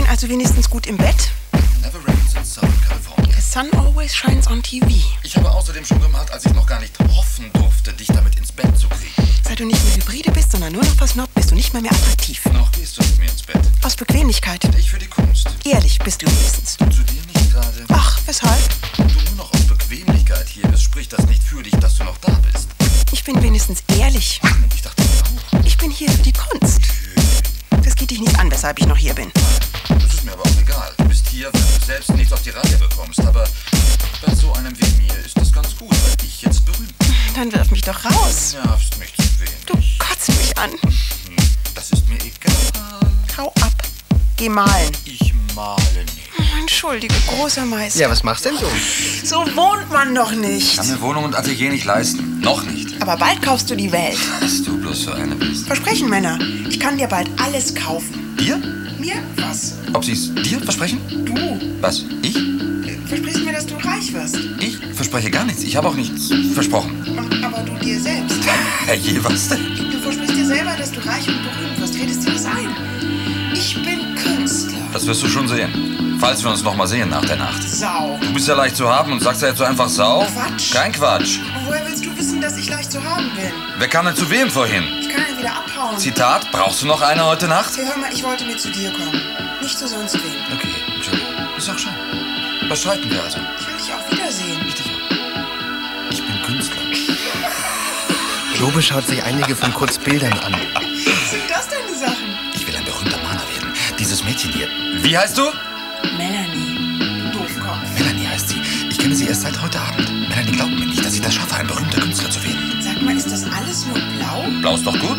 Speaker 4: bin also wenigstens gut im Bett.
Speaker 9: Never rains in Southern California.
Speaker 4: The sun always shines on TV.
Speaker 9: Ich habe außerdem schon gemalt, als ich noch gar nicht hoffen durfte, dich damit ins Bett zu kriegen.
Speaker 4: Seit du nicht mehr Hybride bist, sondern nur noch versnobbt, bist du nicht mehr attraktiv.
Speaker 9: Noch gehst du mit mir ins Bett.
Speaker 4: Aus Bequemlichkeit.
Speaker 9: Ich für die Kunst.
Speaker 4: Ehrlich bist du wenigstens.
Speaker 9: Und zu dir nicht gerade.
Speaker 4: Ach, weshalb?
Speaker 9: Wenn du nur noch aus Bequemlichkeit hier bist, spricht das nicht für dich, dass du noch da bist.
Speaker 4: Ich bin wenigstens ehrlich.
Speaker 9: Ich dachte auch.
Speaker 4: Ich bin hier für die Kunst. Das geht dich nicht an, weshalb ich noch hier bin.
Speaker 9: Das ist mir aber auch egal. Du bist hier, weil du selbst nichts auf die Reihe bekommst. Aber bei so einem wie mir ist das ganz gut, weil ich jetzt berühmt bin.
Speaker 4: Dann wirf mich doch raus.
Speaker 9: Du nervst mich zu wenig.
Speaker 4: Du kotzt mich an.
Speaker 9: Das ist mir egal.
Speaker 4: Hau ab. Geh malen.
Speaker 9: Ich male nicht.
Speaker 4: Entschuldige, großer Meister.
Speaker 2: Ja, was machst denn du?
Speaker 4: So wohnt man doch nicht.
Speaker 5: Ich kann mir Wohnung und Atelier nicht leisten. Noch nicht.
Speaker 4: Aber bald kaufst du die Welt.
Speaker 5: Was du bloß für eine bist.
Speaker 4: Versprechen, Männer. Ich kann dir bald alles kaufen.
Speaker 5: Dir?
Speaker 4: Mir? Was?
Speaker 5: Ob sie es dir versprechen?
Speaker 4: Du.
Speaker 5: Was? Ich?
Speaker 4: Versprichst mir, dass du reich wirst.
Speaker 5: Ich verspreche gar nichts. Ich habe auch nichts versprochen.
Speaker 4: Aber du dir selbst.
Speaker 5: Je, was denn?
Speaker 4: Du versprichst dir selber, dass du reich und berühmt wirst. Redest dir das ein? Ich bin Künstler.
Speaker 5: Das wirst du schon sehen. Falls wir uns noch mal sehen nach der Nacht.
Speaker 4: Sau.
Speaker 5: Du bist ja leicht zu haben und sagst ja jetzt so einfach Sau.
Speaker 4: Quatsch.
Speaker 5: Kein Quatsch.
Speaker 4: Woher willst du wissen, dass ich leicht zu haben bin?
Speaker 5: Wer kam denn zu wem vorhin?
Speaker 4: Ich kann ja wieder abhauen.
Speaker 5: Zitat, brauchst du noch eine heute Nacht?
Speaker 4: Hey, hör mal, ich wollte mit zu dir kommen. Nicht zu sonst wem.
Speaker 5: Okay, Entschuldigung. Ist auch schön. Was streiten wir also?
Speaker 4: Ich will dich auch wiedersehen.
Speaker 5: Ich dich auch. Ich bin Künstler.
Speaker 2: Lobe schaut sich einige von Kurts Bildern an.
Speaker 4: Sind das deine Sachen?
Speaker 9: Ich will ein berühmter Maler werden. Dieses Mädchen hier.
Speaker 5: Wie heißt du?
Speaker 4: Melanie. Du Doofkopf.
Speaker 9: Melanie heißt sie. Ich kenne sie erst seit heute Abend. Melanie glaubt mir nicht, dass ich das schaffe, ein berühmter Künstler zu werden.
Speaker 4: Sag mal, ist das alles nur blau?
Speaker 5: Blau ist doch gut.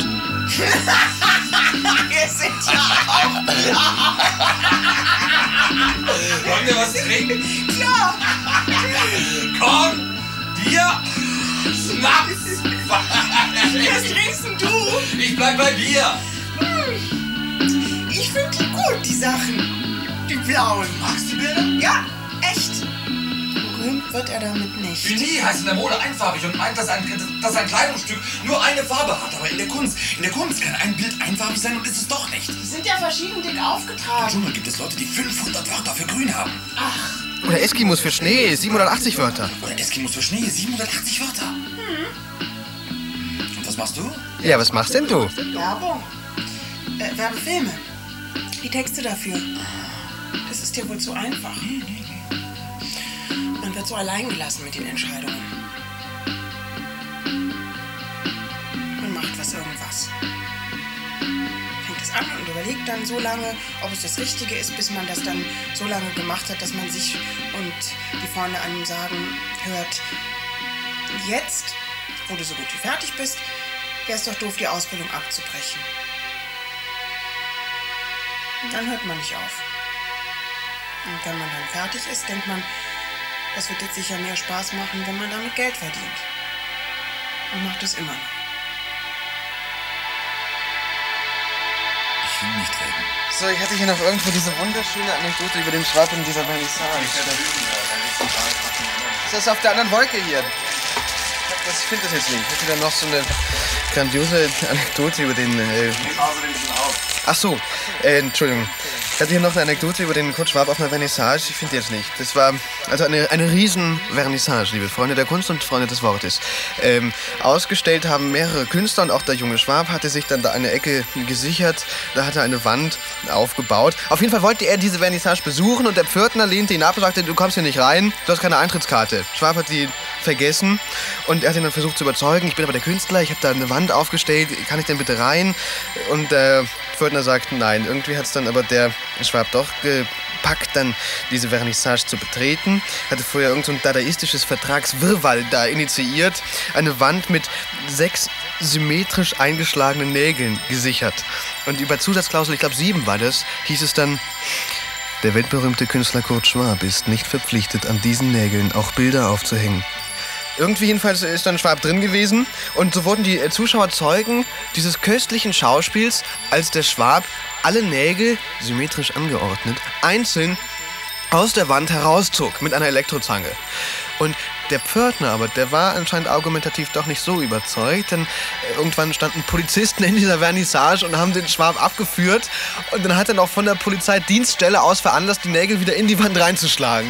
Speaker 4: Wir sind ja auch blau.
Speaker 5: Wollen wir was trinken?
Speaker 4: Klar.
Speaker 5: Komm, dir Schnaps.
Speaker 4: Was trinkst denn du?
Speaker 5: Ich bleib bei dir.
Speaker 4: Ich finde die gut, die Sachen. Die blauen.
Speaker 5: Magst du die Bilder?
Speaker 4: Ja, echt. Berühmt wird er damit nicht.
Speaker 5: Genie heißt in der Mode einfarbig und meint, dass ein Kleidungsstück nur eine Farbe hat. Aber in der Kunst kann ein Bild einfarbig sein und ist es doch nicht.
Speaker 4: Die sind ja verschieden dick aufgetragen.
Speaker 9: Im Dschungel gibt es Leute, die 500 Wörter für grün haben.
Speaker 4: Ach.
Speaker 2: Oder Eskimos für Schnee, 780 Wörter.
Speaker 9: Oder Eskimos für Schnee, 780 Wörter. Und was machst du?
Speaker 2: Ja, was machst denn du?
Speaker 4: Werbung. Werbefilme. Die Texte dafür. Das ist dir wohl zu einfach. Man wird so allein gelassen mit den Entscheidungen. Man macht irgendwas. Fängt es an und überlegt dann so lange, ob es das Richtige ist, bis man das dann so lange gemacht hat, dass man sich und die vorne einem sagen hört, jetzt, wo du so gut wie fertig bist, wäre es doch doof, die Ausbildung abzubrechen. Und dann hört man nicht auf. Und wenn man dann fertig ist, denkt man, das wird jetzt sicher mehr Spaß machen, wenn man damit Geld verdient. Und macht es immer noch.
Speaker 9: Ich will nicht reden.
Speaker 2: So, ich hatte hier noch irgendwo diese wunderschöne Anekdote über den Schwab in dieser Vernissage. Das ist auf der anderen Wolke hier. Ich finde das jetzt nicht. Ich hatte da noch so eine grandiose Anekdote über den... Ach so, Entschuldigung. Ich hatte hier noch eine Anekdote über den Kurt Schwab auf einer Vernissage. Ich finde jetzt nicht. Das war also eine riesen Vernissage, liebe Freunde der Kunst und Freunde des Wortes. Ausgestellt haben mehrere Künstler und auch der junge Schwab hatte sich dann da eine Ecke gesichert. Da hat er eine Wand aufgebaut. Auf jeden Fall wollte er diese Vernissage besuchen und der Pförtner lehnte ihn ab und sagte, du kommst hier nicht rein, du hast keine Eintrittskarte. Schwab hat die vergessen und er hat ihn dann versucht zu überzeugen, ich bin aber der Künstler, ich habe da eine Wand aufgestellt, kann ich denn bitte rein? Und der Pförtner sagt, nein. Irgendwie hat es dann aber der Schwab doch gepackt, dann diese Vernissage zu betreten. Hatte vorher irgend so ein dadaistisches Vertragswirrwarr da initiiert. Eine Wand mit 6 symmetrisch eingeschlagenen Nägeln gesichert. Und über Zusatzklausel, ich glaube 7 war das, hieß es dann, der weltberühmte Künstler Kurt Schwab ist nicht verpflichtet, an diesen Nägeln auch Bilder aufzuhängen. Irgendwie jedenfalls ist dann Schwab drin gewesen und so wurden die Zuschauer Zeugen dieses köstlichen Schauspiels, als der Schwab alle Nägel, symmetrisch angeordnet, einzeln aus der Wand herauszog mit einer Elektrozange. Und Der Pförtner aber, der war anscheinend argumentativ doch nicht so überzeugt, denn irgendwann standen Polizisten in dieser Vernissage und haben den Schwab abgeführt und dann hat er noch von der Polizeidienststelle aus veranlasst, die Nägel wieder in die Wand reinzuschlagen.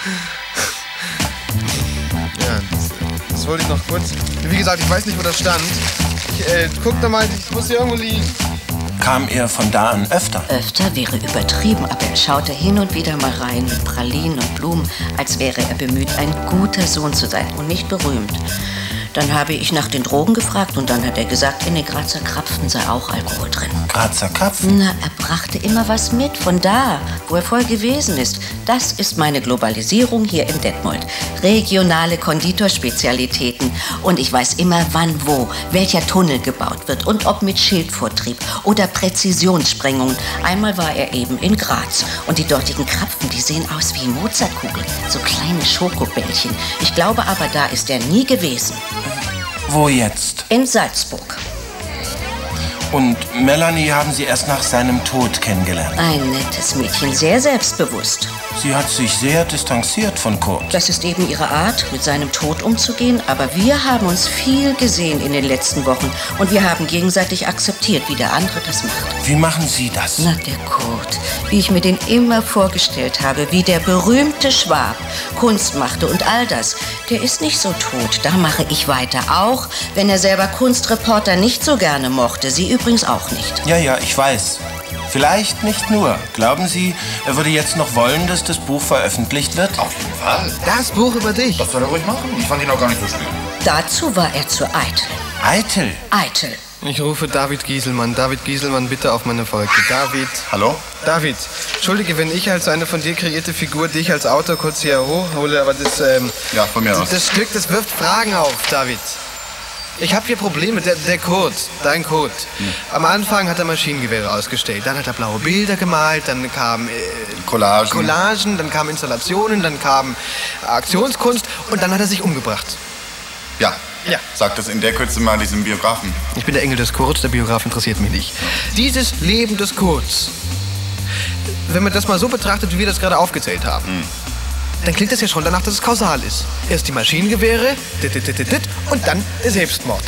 Speaker 2: Ja, das wollte ich noch kurz. Wie gesagt, ich weiß nicht, wo das stand. Guck doch mal, ich muss hier irgendwo liegen.
Speaker 10: Kam er von da an öfter?
Speaker 3: Öfter wäre übertrieben, aber er schaute hin und wieder mal rein mit Pralinen und Blumen, als wäre er bemüht, ein guter Sohn zu sein und nicht berühmt. Dann habe ich nach den Drogen gefragt und dann hat er gesagt, in den Grazer Krapfen sei auch Alkohol drin.
Speaker 10: Grazer Krapfen?
Speaker 3: Na, er brachte immer was mit von da, wo er voll gewesen ist. Das ist meine Globalisierung hier in Detmold. Regionale Konditorspezialitäten. Und ich weiß immer, wann, wo, welcher Tunnel gebaut wird und ob mit Schildvortrieb oder Präzisionssprengungen. Einmal war er eben in Graz. Und die dortigen Krapfen, die sehen aus wie Mozartkugeln. So kleine Schokobällchen. Ich glaube aber, da ist er nie gewesen.
Speaker 10: Wo jetzt?
Speaker 3: In Salzburg.
Speaker 10: Und Melanie haben Sie erst nach seinem Tod kennengelernt?
Speaker 3: Ein nettes Mädchen, sehr selbstbewusst.
Speaker 10: Sie hat sich sehr distanziert von Kurt.
Speaker 3: Das ist eben ihre Art, mit seinem Tod umzugehen. Aber wir haben uns viel gesehen in den letzten Wochen. Und wir haben gegenseitig akzeptiert, wie der andere das macht.
Speaker 10: Wie machen Sie das?
Speaker 3: Na, der Kurt. Wie ich mir den immer vorgestellt habe. Wie der berühmte Schwab Kunst machte und all das. Der ist nicht so tot. Da mache ich weiter. Auch wenn er selber Kunstreporter nicht so gerne mochte. Sie übrigens auch nicht.
Speaker 10: Ja, ich weiß. Vielleicht nicht nur. Glauben Sie, er würde jetzt noch wollen, dass das Buch veröffentlicht wird?
Speaker 5: Auf jeden Fall.
Speaker 2: Das Buch über dich.
Speaker 5: Das soll er ruhig machen. Ich fand ihn auch gar nicht so schlimm.
Speaker 3: Dazu war er zu eitel.
Speaker 10: Eitel?
Speaker 3: Eitel.
Speaker 2: Ich rufe David Gieselmann. David Gieselmann, bitte auf meine Folge. David.
Speaker 5: Hallo?
Speaker 2: David, entschuldige, wenn ich als eine von dir kreierte Figur dich als Autor kurz hier hochhole, aber das,
Speaker 5: ja, von mir aus.
Speaker 2: Das Stück, das wirft Fragen auf, David. Ich habe hier Probleme. Der Kurt, dein Kurt. Am Anfang hat er Maschinengewehre ausgestellt, dann hat er blaue Bilder gemalt, dann kamen Collagen, dann kamen Installationen, dann kam Aktionskunst und dann hat er sich umgebracht.
Speaker 11: Ja. Sag das in der Kürze mal diesem Biografen.
Speaker 2: Ich bin der Engel des Kurts, der Biograf interessiert mich nicht. Dieses Leben des Kurts, wenn man das mal so betrachtet, wie wir das gerade aufgezählt haben, dann klingt das ja schon danach, dass es kausal ist. Erst die Maschinengewehre, und dann der Selbstmord.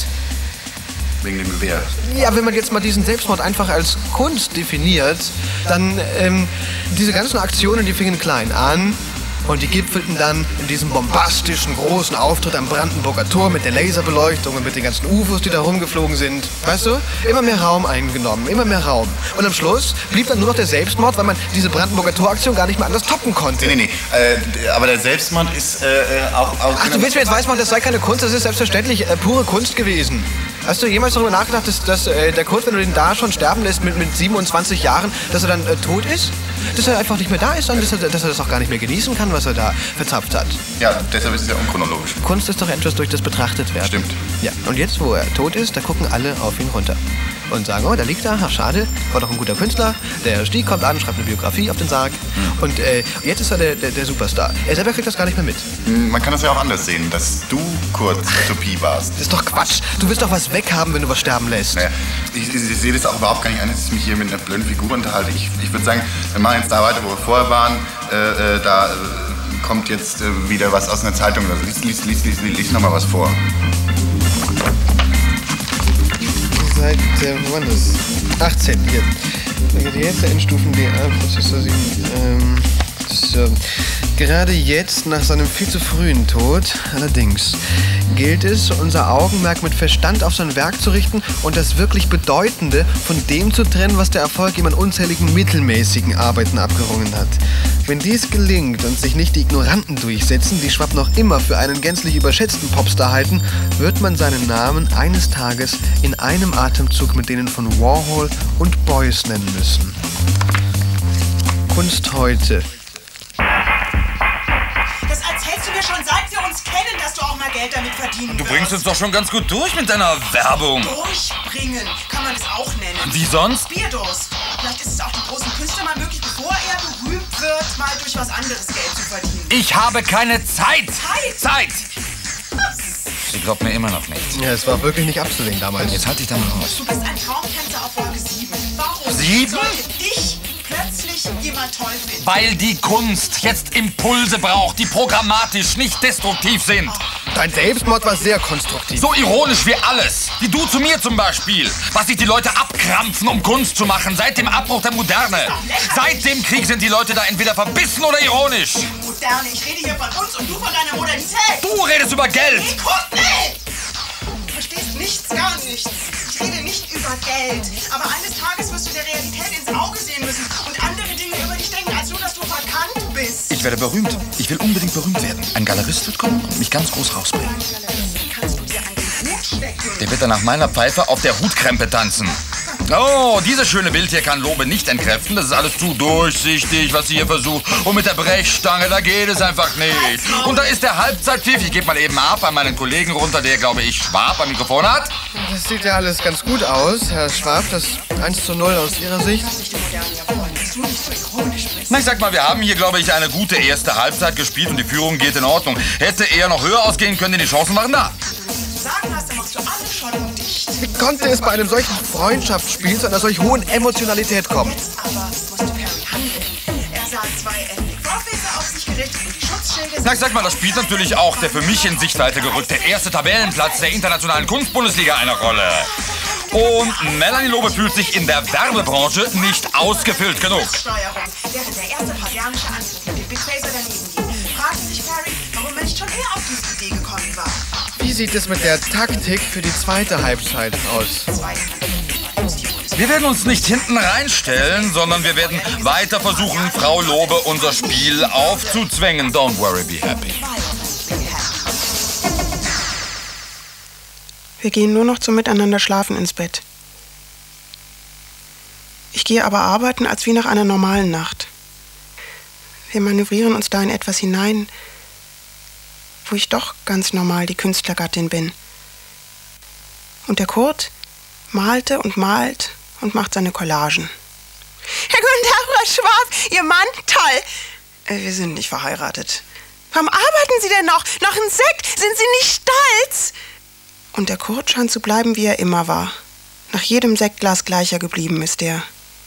Speaker 11: Wegen dem Gewehr.
Speaker 2: Ja, wenn man jetzt mal diesen Selbstmord einfach als Kunst definiert, dann diese ganzen Aktionen, die fingen klein an und die gipfelten dann in diesem bombastischen, großen Auftritt am Brandenburger Tor mit der Laserbeleuchtung und mit den ganzen UFOs, die da rumgeflogen sind. Weißt du? Immer mehr Raum eingenommen, immer mehr Raum. Und am Schluss blieb dann nur noch der Selbstmord, weil man diese Brandenburger Toraktion gar nicht mehr anders toppen konnte.
Speaker 11: Nee. Aber der Selbstmord ist auch...
Speaker 2: Ach, du willst mir jetzt weismachen, das sei keine Kunst, das ist selbstverständlich pure Kunst gewesen. Hast du jemals darüber nachgedacht, dass der Kurt, wenn du den da schon sterben lässt mit 27 Jahren, dass er dann tot ist? Dass er einfach nicht mehr da ist und dass er das auch gar nicht mehr genießen kann, was er da verzapft hat?
Speaker 11: Ja, deshalb ist es ja unchronologisch.
Speaker 2: Kunst ist doch etwas, durch das betrachtet werden.
Speaker 11: Stimmt.
Speaker 2: Ja, und jetzt, wo er tot ist, da gucken alle auf ihn runter. Und sagen, oh, da liegt er, ach schade, war doch ein guter Künstler. Der Stieg kommt an, schreibt eine Biografie auf den Sarg. Und jetzt ist er der Superstar. Er selber kriegt das gar nicht mehr mit.
Speaker 11: Man kann das ja auch anders sehen, dass du kurz Utopie warst.
Speaker 2: Das ist doch Quatsch. Du willst doch was weghaben, wenn du was sterben lässt.
Speaker 11: Naja, ich sehe das auch überhaupt gar nicht ein, dass ich mich hier mit einer blöden Figur unterhalte. Ich würde sagen, wir machen jetzt da weiter, wo wir vorher waren. Da kommt jetzt wieder was aus einer Zeitung. Also lies noch mal was vor.
Speaker 2: Seit, wo war das? 18, hier. Die erste Endstufen DA-Prozessor 7. So. Gerade jetzt, nach seinem viel zu frühen Tod, allerdings, gilt es, unser Augenmerk mit Verstand auf sein Werk zu richten und das wirklich Bedeutende von dem zu trennen, was der Erfolg ihm an unzähligen mittelmäßigen Arbeiten abgerungen hat. Wenn dies gelingt und sich nicht die Ignoranten durchsetzen, die Schwab noch immer für einen gänzlich überschätzten Popstar halten, wird man seinen Namen eines Tages in einem Atemzug mit denen von Warhol und Beuys nennen müssen. Kunst heute.
Speaker 4: Das erzählst du mir schon, seit wir uns kennen, dass du auch mal Geld damit verdienen
Speaker 5: Du bringst uns doch schon ganz gut durch mit deiner Werbung.
Speaker 4: Durchbringen, kann man es auch nennen.
Speaker 5: Wie sonst?
Speaker 4: Bierdurst. Vielleicht ist es auch dem großen Künstler mal möglich, bevor er berühmt wird, mal durch was anderes Geld zu verdienen.
Speaker 5: Ich habe keine Zeit.
Speaker 4: Zeit?
Speaker 5: Sie glaubt mir immer noch nicht.
Speaker 2: Ja, es war wirklich nicht abzusehen damals.
Speaker 5: Jetzt halt dich da mal raus.
Speaker 4: Du bist ein Traumtänzer auf Wolke 7. Warum
Speaker 5: 7?
Speaker 4: sollte dich plötzlich ich jemand toll finde?
Speaker 8: Weil die Kunst jetzt Impulse braucht, die programmatisch, nicht destruktiv sind.
Speaker 2: Dein Selbstmord war sehr konstruktiv.
Speaker 8: So ironisch wie alles. Wie du zu mir zum Beispiel. Was sich die Leute abkrampfen, um Kunst zu machen, seit dem Abbruch der Moderne. Seit dem Krieg sind die Leute da entweder verbissen oder ironisch.
Speaker 4: Moderne, ich rede hier von uns und du von deiner Modernität.
Speaker 8: Du redest über Geld.
Speaker 4: Du verstehst nichts, gar nichts. Ich rede nicht über Geld. Aber eines Tages wirst du der Realität ins Auge sehen müssen und andere Dinge über dich denken, als nur, dass du verkannt bist.
Speaker 9: Ich werde berühmt. Ich will unbedingt berühmt werden. Ein Galerist wird kommen und mich ganz groß rausbringen.
Speaker 4: Kannst du dir an den Hut stecken?
Speaker 8: Der wird dann nach meiner Pfeife auf der Hutkrempe tanzen. Oh, dieses schöne Bild hier kann Lobe nicht entkräften. Das ist alles zu durchsichtig, was sie hier versucht. Und mit der Brechstange, da geht es einfach nicht. Und da ist der Halbzeitpfiff. Ich gebe mal eben ab an meinen Kollegen runter, der, glaube ich, Schwab am Mikrofon hat.
Speaker 2: Das sieht ja alles ganz gut aus, Herr Schwab. Das 1:0 aus Ihrer Sicht.
Speaker 8: Na, ich sag mal, wir haben hier, glaube ich, eine gute erste Halbzeit gespielt und die Führung geht in Ordnung. Hätte eher noch höher ausgehen können, denn die Chancen waren da.
Speaker 4: Sagen hast, dann machst du alle schon dicht.
Speaker 2: Wie konnte es bei einem solchen Freundschaftsspiel zu einer solch hohen Emotionalität kommen?
Speaker 4: Aber musste Perry handeln. Er sah 2 Vorfäser auf sich gerichtet und die Schutzschilde...
Speaker 8: Na, ich sag mal, das spielt natürlich auch der für mich in Sichtweite gerückte erste Tabellenplatz der internationalen Kunstbundesliga eine Rolle. Und Melanie Lobe fühlt sich in der Werbebranche nicht ausgefüllt genug.
Speaker 4: Steuerung, während der erste pavianische Angriff mit dem Big Phaser daneben ging, fragte sich Perry, warum er nicht schon eher auf diese Idee gekommen war.
Speaker 2: Wie sieht es mit der Taktik für die zweite Halbzeit aus?
Speaker 8: Wir werden uns nicht hinten reinstellen, sondern wir werden weiter versuchen, Frau Lobe unser Spiel aufzuzwängen. Don't worry, be happy.
Speaker 4: Wir gehen nur noch zum Miteinander schlafen ins Bett. Ich gehe aber arbeiten als wie nach einer normalen Nacht. Wir manövrieren uns da in etwas hinein, wo ich doch ganz normal die Künstlergattin bin. Und der Kurt malte und malt und macht seine Collagen. Herr Guten Tag, Frau Schwab, Ihr Mann, toll. Wir sind nicht verheiratet. Warum arbeiten Sie denn noch? Noch ein Sekt? Sind Sie nicht stolz? Und der Kurt scheint zu bleiben, wie er immer war. Nach jedem Sektglas gleicher geblieben ist er.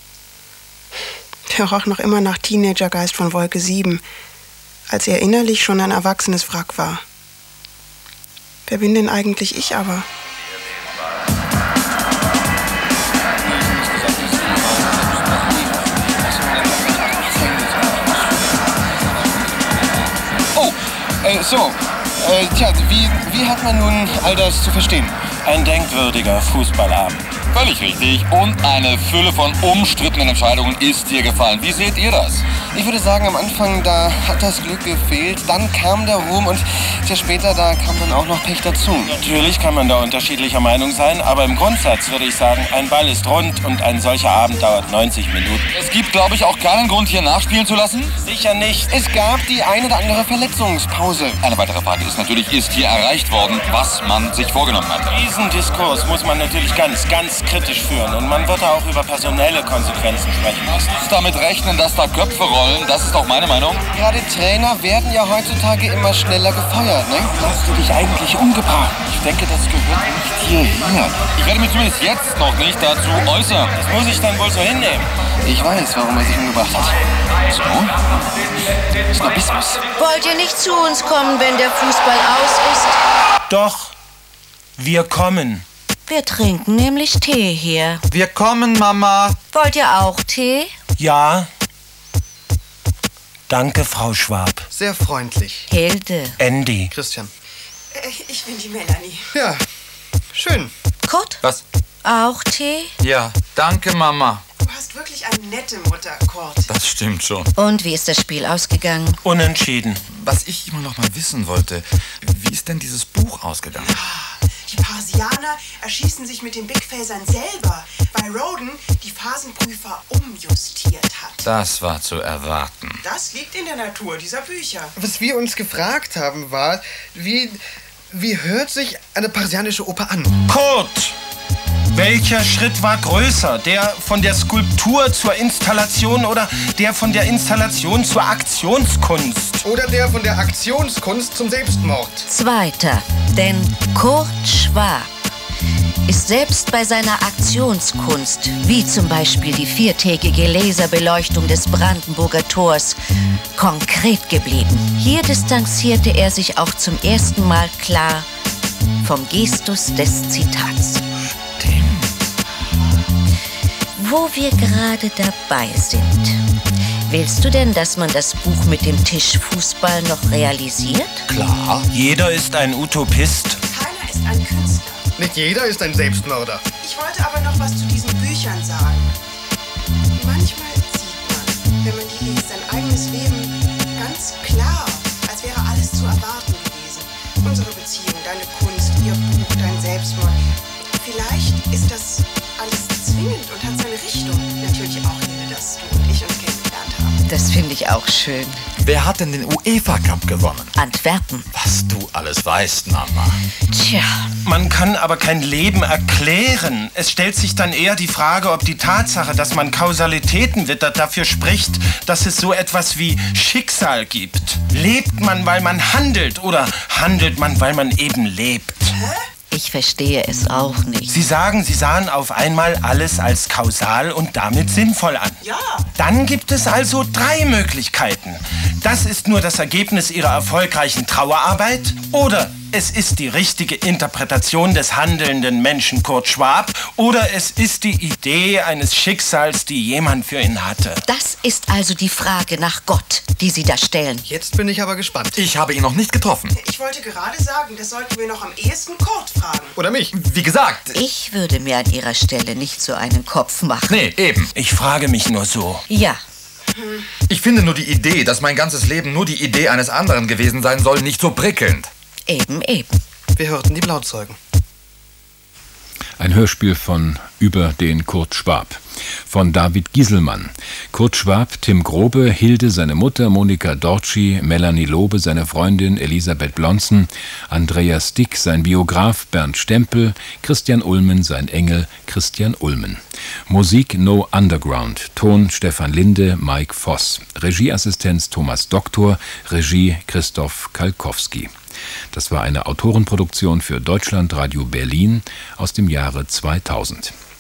Speaker 4: Der roch noch immer nach Teenagergeist von Wolke 7, als er innerlich schon ein erwachsenes Wrack war. Wer bin denn eigentlich ich aber?
Speaker 12: Tja, wie hat man nun all das zu verstehen?
Speaker 10: Ein denkwürdiger Fußballabend.
Speaker 8: Völlig richtig. Und eine Fülle von umstrittenen Entscheidungen ist hier gefallen. Wie seht ihr das?
Speaker 12: Ich würde sagen, am Anfang, da hat das Glück gefehlt. Dann kam der Ruhm und später, da kam dann auch noch Pech dazu.
Speaker 10: Natürlich kann man da unterschiedlicher Meinung sein, aber im Grundsatz würde ich sagen, ein Ball ist rund und ein solcher Abend dauert 90 Minuten.
Speaker 8: Es gibt, glaube ich, auch keinen Grund, hier nachspielen zu lassen.
Speaker 10: Sicher nicht.
Speaker 12: Es gab die eine oder andere Verletzungspause.
Speaker 8: Eine weitere Frage ist natürlich, ist hier erreicht worden, was man sich vorgenommen hat?
Speaker 10: Diesen Diskurs muss man natürlich ganz kritisch führen und man wird auch über personelle Konsequenzen sprechen müssen.
Speaker 8: Damit rechnen, dass da Köpfe rollen, das ist auch meine Meinung.
Speaker 12: Gerade Trainer werden ja heutzutage immer schneller gefeuert, ne?
Speaker 10: Hast du dich eigentlich umgebracht? Ich denke, das gehört nicht hierher.
Speaker 8: Ich werde mich zumindest jetzt noch nicht dazu äußern.
Speaker 10: Das muss ich dann wohl so hinnehmen.
Speaker 12: Ich weiß, warum er sich umgebracht hat. So? Snobismus.
Speaker 3: Wollt ihr nicht zu uns kommen, wenn der Fußball aus ist?
Speaker 10: Doch, wir kommen.
Speaker 3: Wir trinken nämlich Tee hier.
Speaker 8: Wir kommen, Mama.
Speaker 3: Wollt ihr auch Tee?
Speaker 10: Ja. Danke, Frau Schwab.
Speaker 2: Sehr freundlich.
Speaker 3: Hilde.
Speaker 10: Andy.
Speaker 2: Christian.
Speaker 4: Ich bin die Melanie.
Speaker 2: Ja, schön.
Speaker 3: Kurt?
Speaker 8: Was?
Speaker 3: Auch Tee?
Speaker 8: Ja, danke, Mama.
Speaker 4: Du hast wirklich eine nette Mutter, Kurt.
Speaker 8: Das stimmt schon.
Speaker 3: Und wie ist das Spiel ausgegangen?
Speaker 10: Unentschieden.
Speaker 9: Was ich immer noch mal wissen wollte, wie ist denn dieses Buch ausgegangen?
Speaker 4: Die Parsianer erschießen sich mit den Big Phasern selber, weil Roden die Phasenprüfer umjustiert hat.
Speaker 9: Das war zu erwarten.
Speaker 4: Das liegt in der Natur dieser Bücher.
Speaker 2: Was wir uns gefragt haben, war, wie hört sich eine parsianische Oper an?
Speaker 10: Kurt! Welcher Schritt war größer? Der von der Skulptur zur Installation oder der von der Installation zur Aktionskunst?
Speaker 2: Oder der von der Aktionskunst zum Selbstmord?
Speaker 3: Zweiter, denn Kurt Schwab ist selbst bei seiner Aktionskunst, wie zum Beispiel die 4-tägige Laserbeleuchtung des Brandenburger Tors, konkret geblieben. Hier distanzierte er sich auch zum ersten Mal klar vom Gestus des Zitats. Wo wir gerade dabei sind, willst du denn, dass man das Buch mit dem Tischfußball noch realisiert?
Speaker 10: Klar. Jeder ist ein Utopist.
Speaker 4: Keiner ist ein Künstler.
Speaker 2: Nicht jeder ist ein Selbstmörder.
Speaker 4: Ich wollte aber noch was zu diesen Büchern sagen. Manchmal sieht man, wenn man die liest, sein eigenes Leben ganz klar, als wäre alles zu erwarten gewesen. Unsere Beziehung, deine Kunst, ihr Buch, dein Selbstmord. Vielleicht ist das alles zwingend und hat seine Richtung. Natürlich auch, Hilde, dass du und ich uns kennengelernt haben.
Speaker 3: Das finde ich auch schön.
Speaker 5: Wer hat denn den UEFA Cup gewonnen?
Speaker 3: Antwerpen.
Speaker 5: Was du alles weißt, Mama.
Speaker 3: Tja.
Speaker 10: Man kann aber kein Leben erklären. Es stellt sich dann eher die Frage, ob die Tatsache, dass man Kausalitäten wittert, dafür spricht, dass es so etwas wie Schicksal gibt. Lebt man, weil man handelt, oder handelt man, weil man eben lebt?
Speaker 3: Ich verstehe es auch nicht.
Speaker 10: Sie sagen, Sie sahen auf einmal alles als kausal und damit sinnvoll an.
Speaker 4: Ja.
Speaker 10: Dann gibt es also 3 Möglichkeiten. Das ist nur das Ergebnis Ihrer erfolgreichen Trauerarbeit, oder es ist die richtige Interpretation des handelnden Menschen Kurt Schwab, oder es ist die Idee eines Schicksals, die jemand für ihn hatte.
Speaker 3: Das ist also die Frage nach Gott, die Sie da stellen.
Speaker 2: Jetzt bin ich aber gespannt.
Speaker 5: Ich habe ihn noch nicht getroffen.
Speaker 4: Ich wollte gerade sagen, das sollten wir noch am ehesten Kurt fragen.
Speaker 2: Oder mich.
Speaker 5: Wie gesagt.
Speaker 3: Ich würde mir an Ihrer Stelle nicht so einen Kopf machen.
Speaker 5: Nee, eben.
Speaker 10: Ich frage mich nur so.
Speaker 3: Ja.
Speaker 5: Ich finde nur die Idee, dass mein ganzes Leben nur die Idee eines anderen gewesen sein soll, nicht so prickelnd.
Speaker 3: Eben.
Speaker 2: Wir hörten die Blauzeugen.
Speaker 1: Ein Hörspiel von über den Kurt Schwab. Von David Gieselmann. Kurt Schwab, Tim Grobe, Hilde, seine Mutter, Monika Dorci, Melanie Lobe, seine Freundin Elisabeth Blonzen, Andreas Dick, sein Biograf Bernd Stempel, Christian Ulmen, sein Engel Christian Ulmen. Musik No Underground. Ton Stefan Linde, Mike Voss. Regieassistenz Thomas Doktor. Regie Christoph Kalkowski. Das war eine Autorenproduktion für Deutschlandradio Berlin aus dem Jahre 2000.